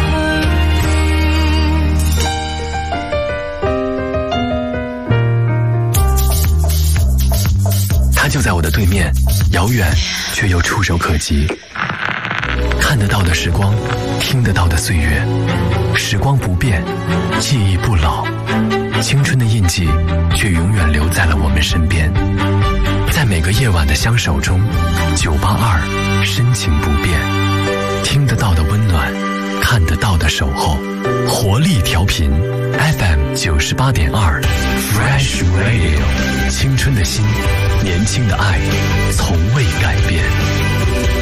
S2: 它就在我的对面，遥远却又触手可及。看得到的时光，听得到的岁月，时光不变，记忆不老，青春的印记却永远留在了我们身边。在每个夜晚的相守中，982深情不变，听得到的温暖，看得到的守候，活力调频 FM 98.2 Fresh Radio， 青春的心，年轻的爱，从未改变。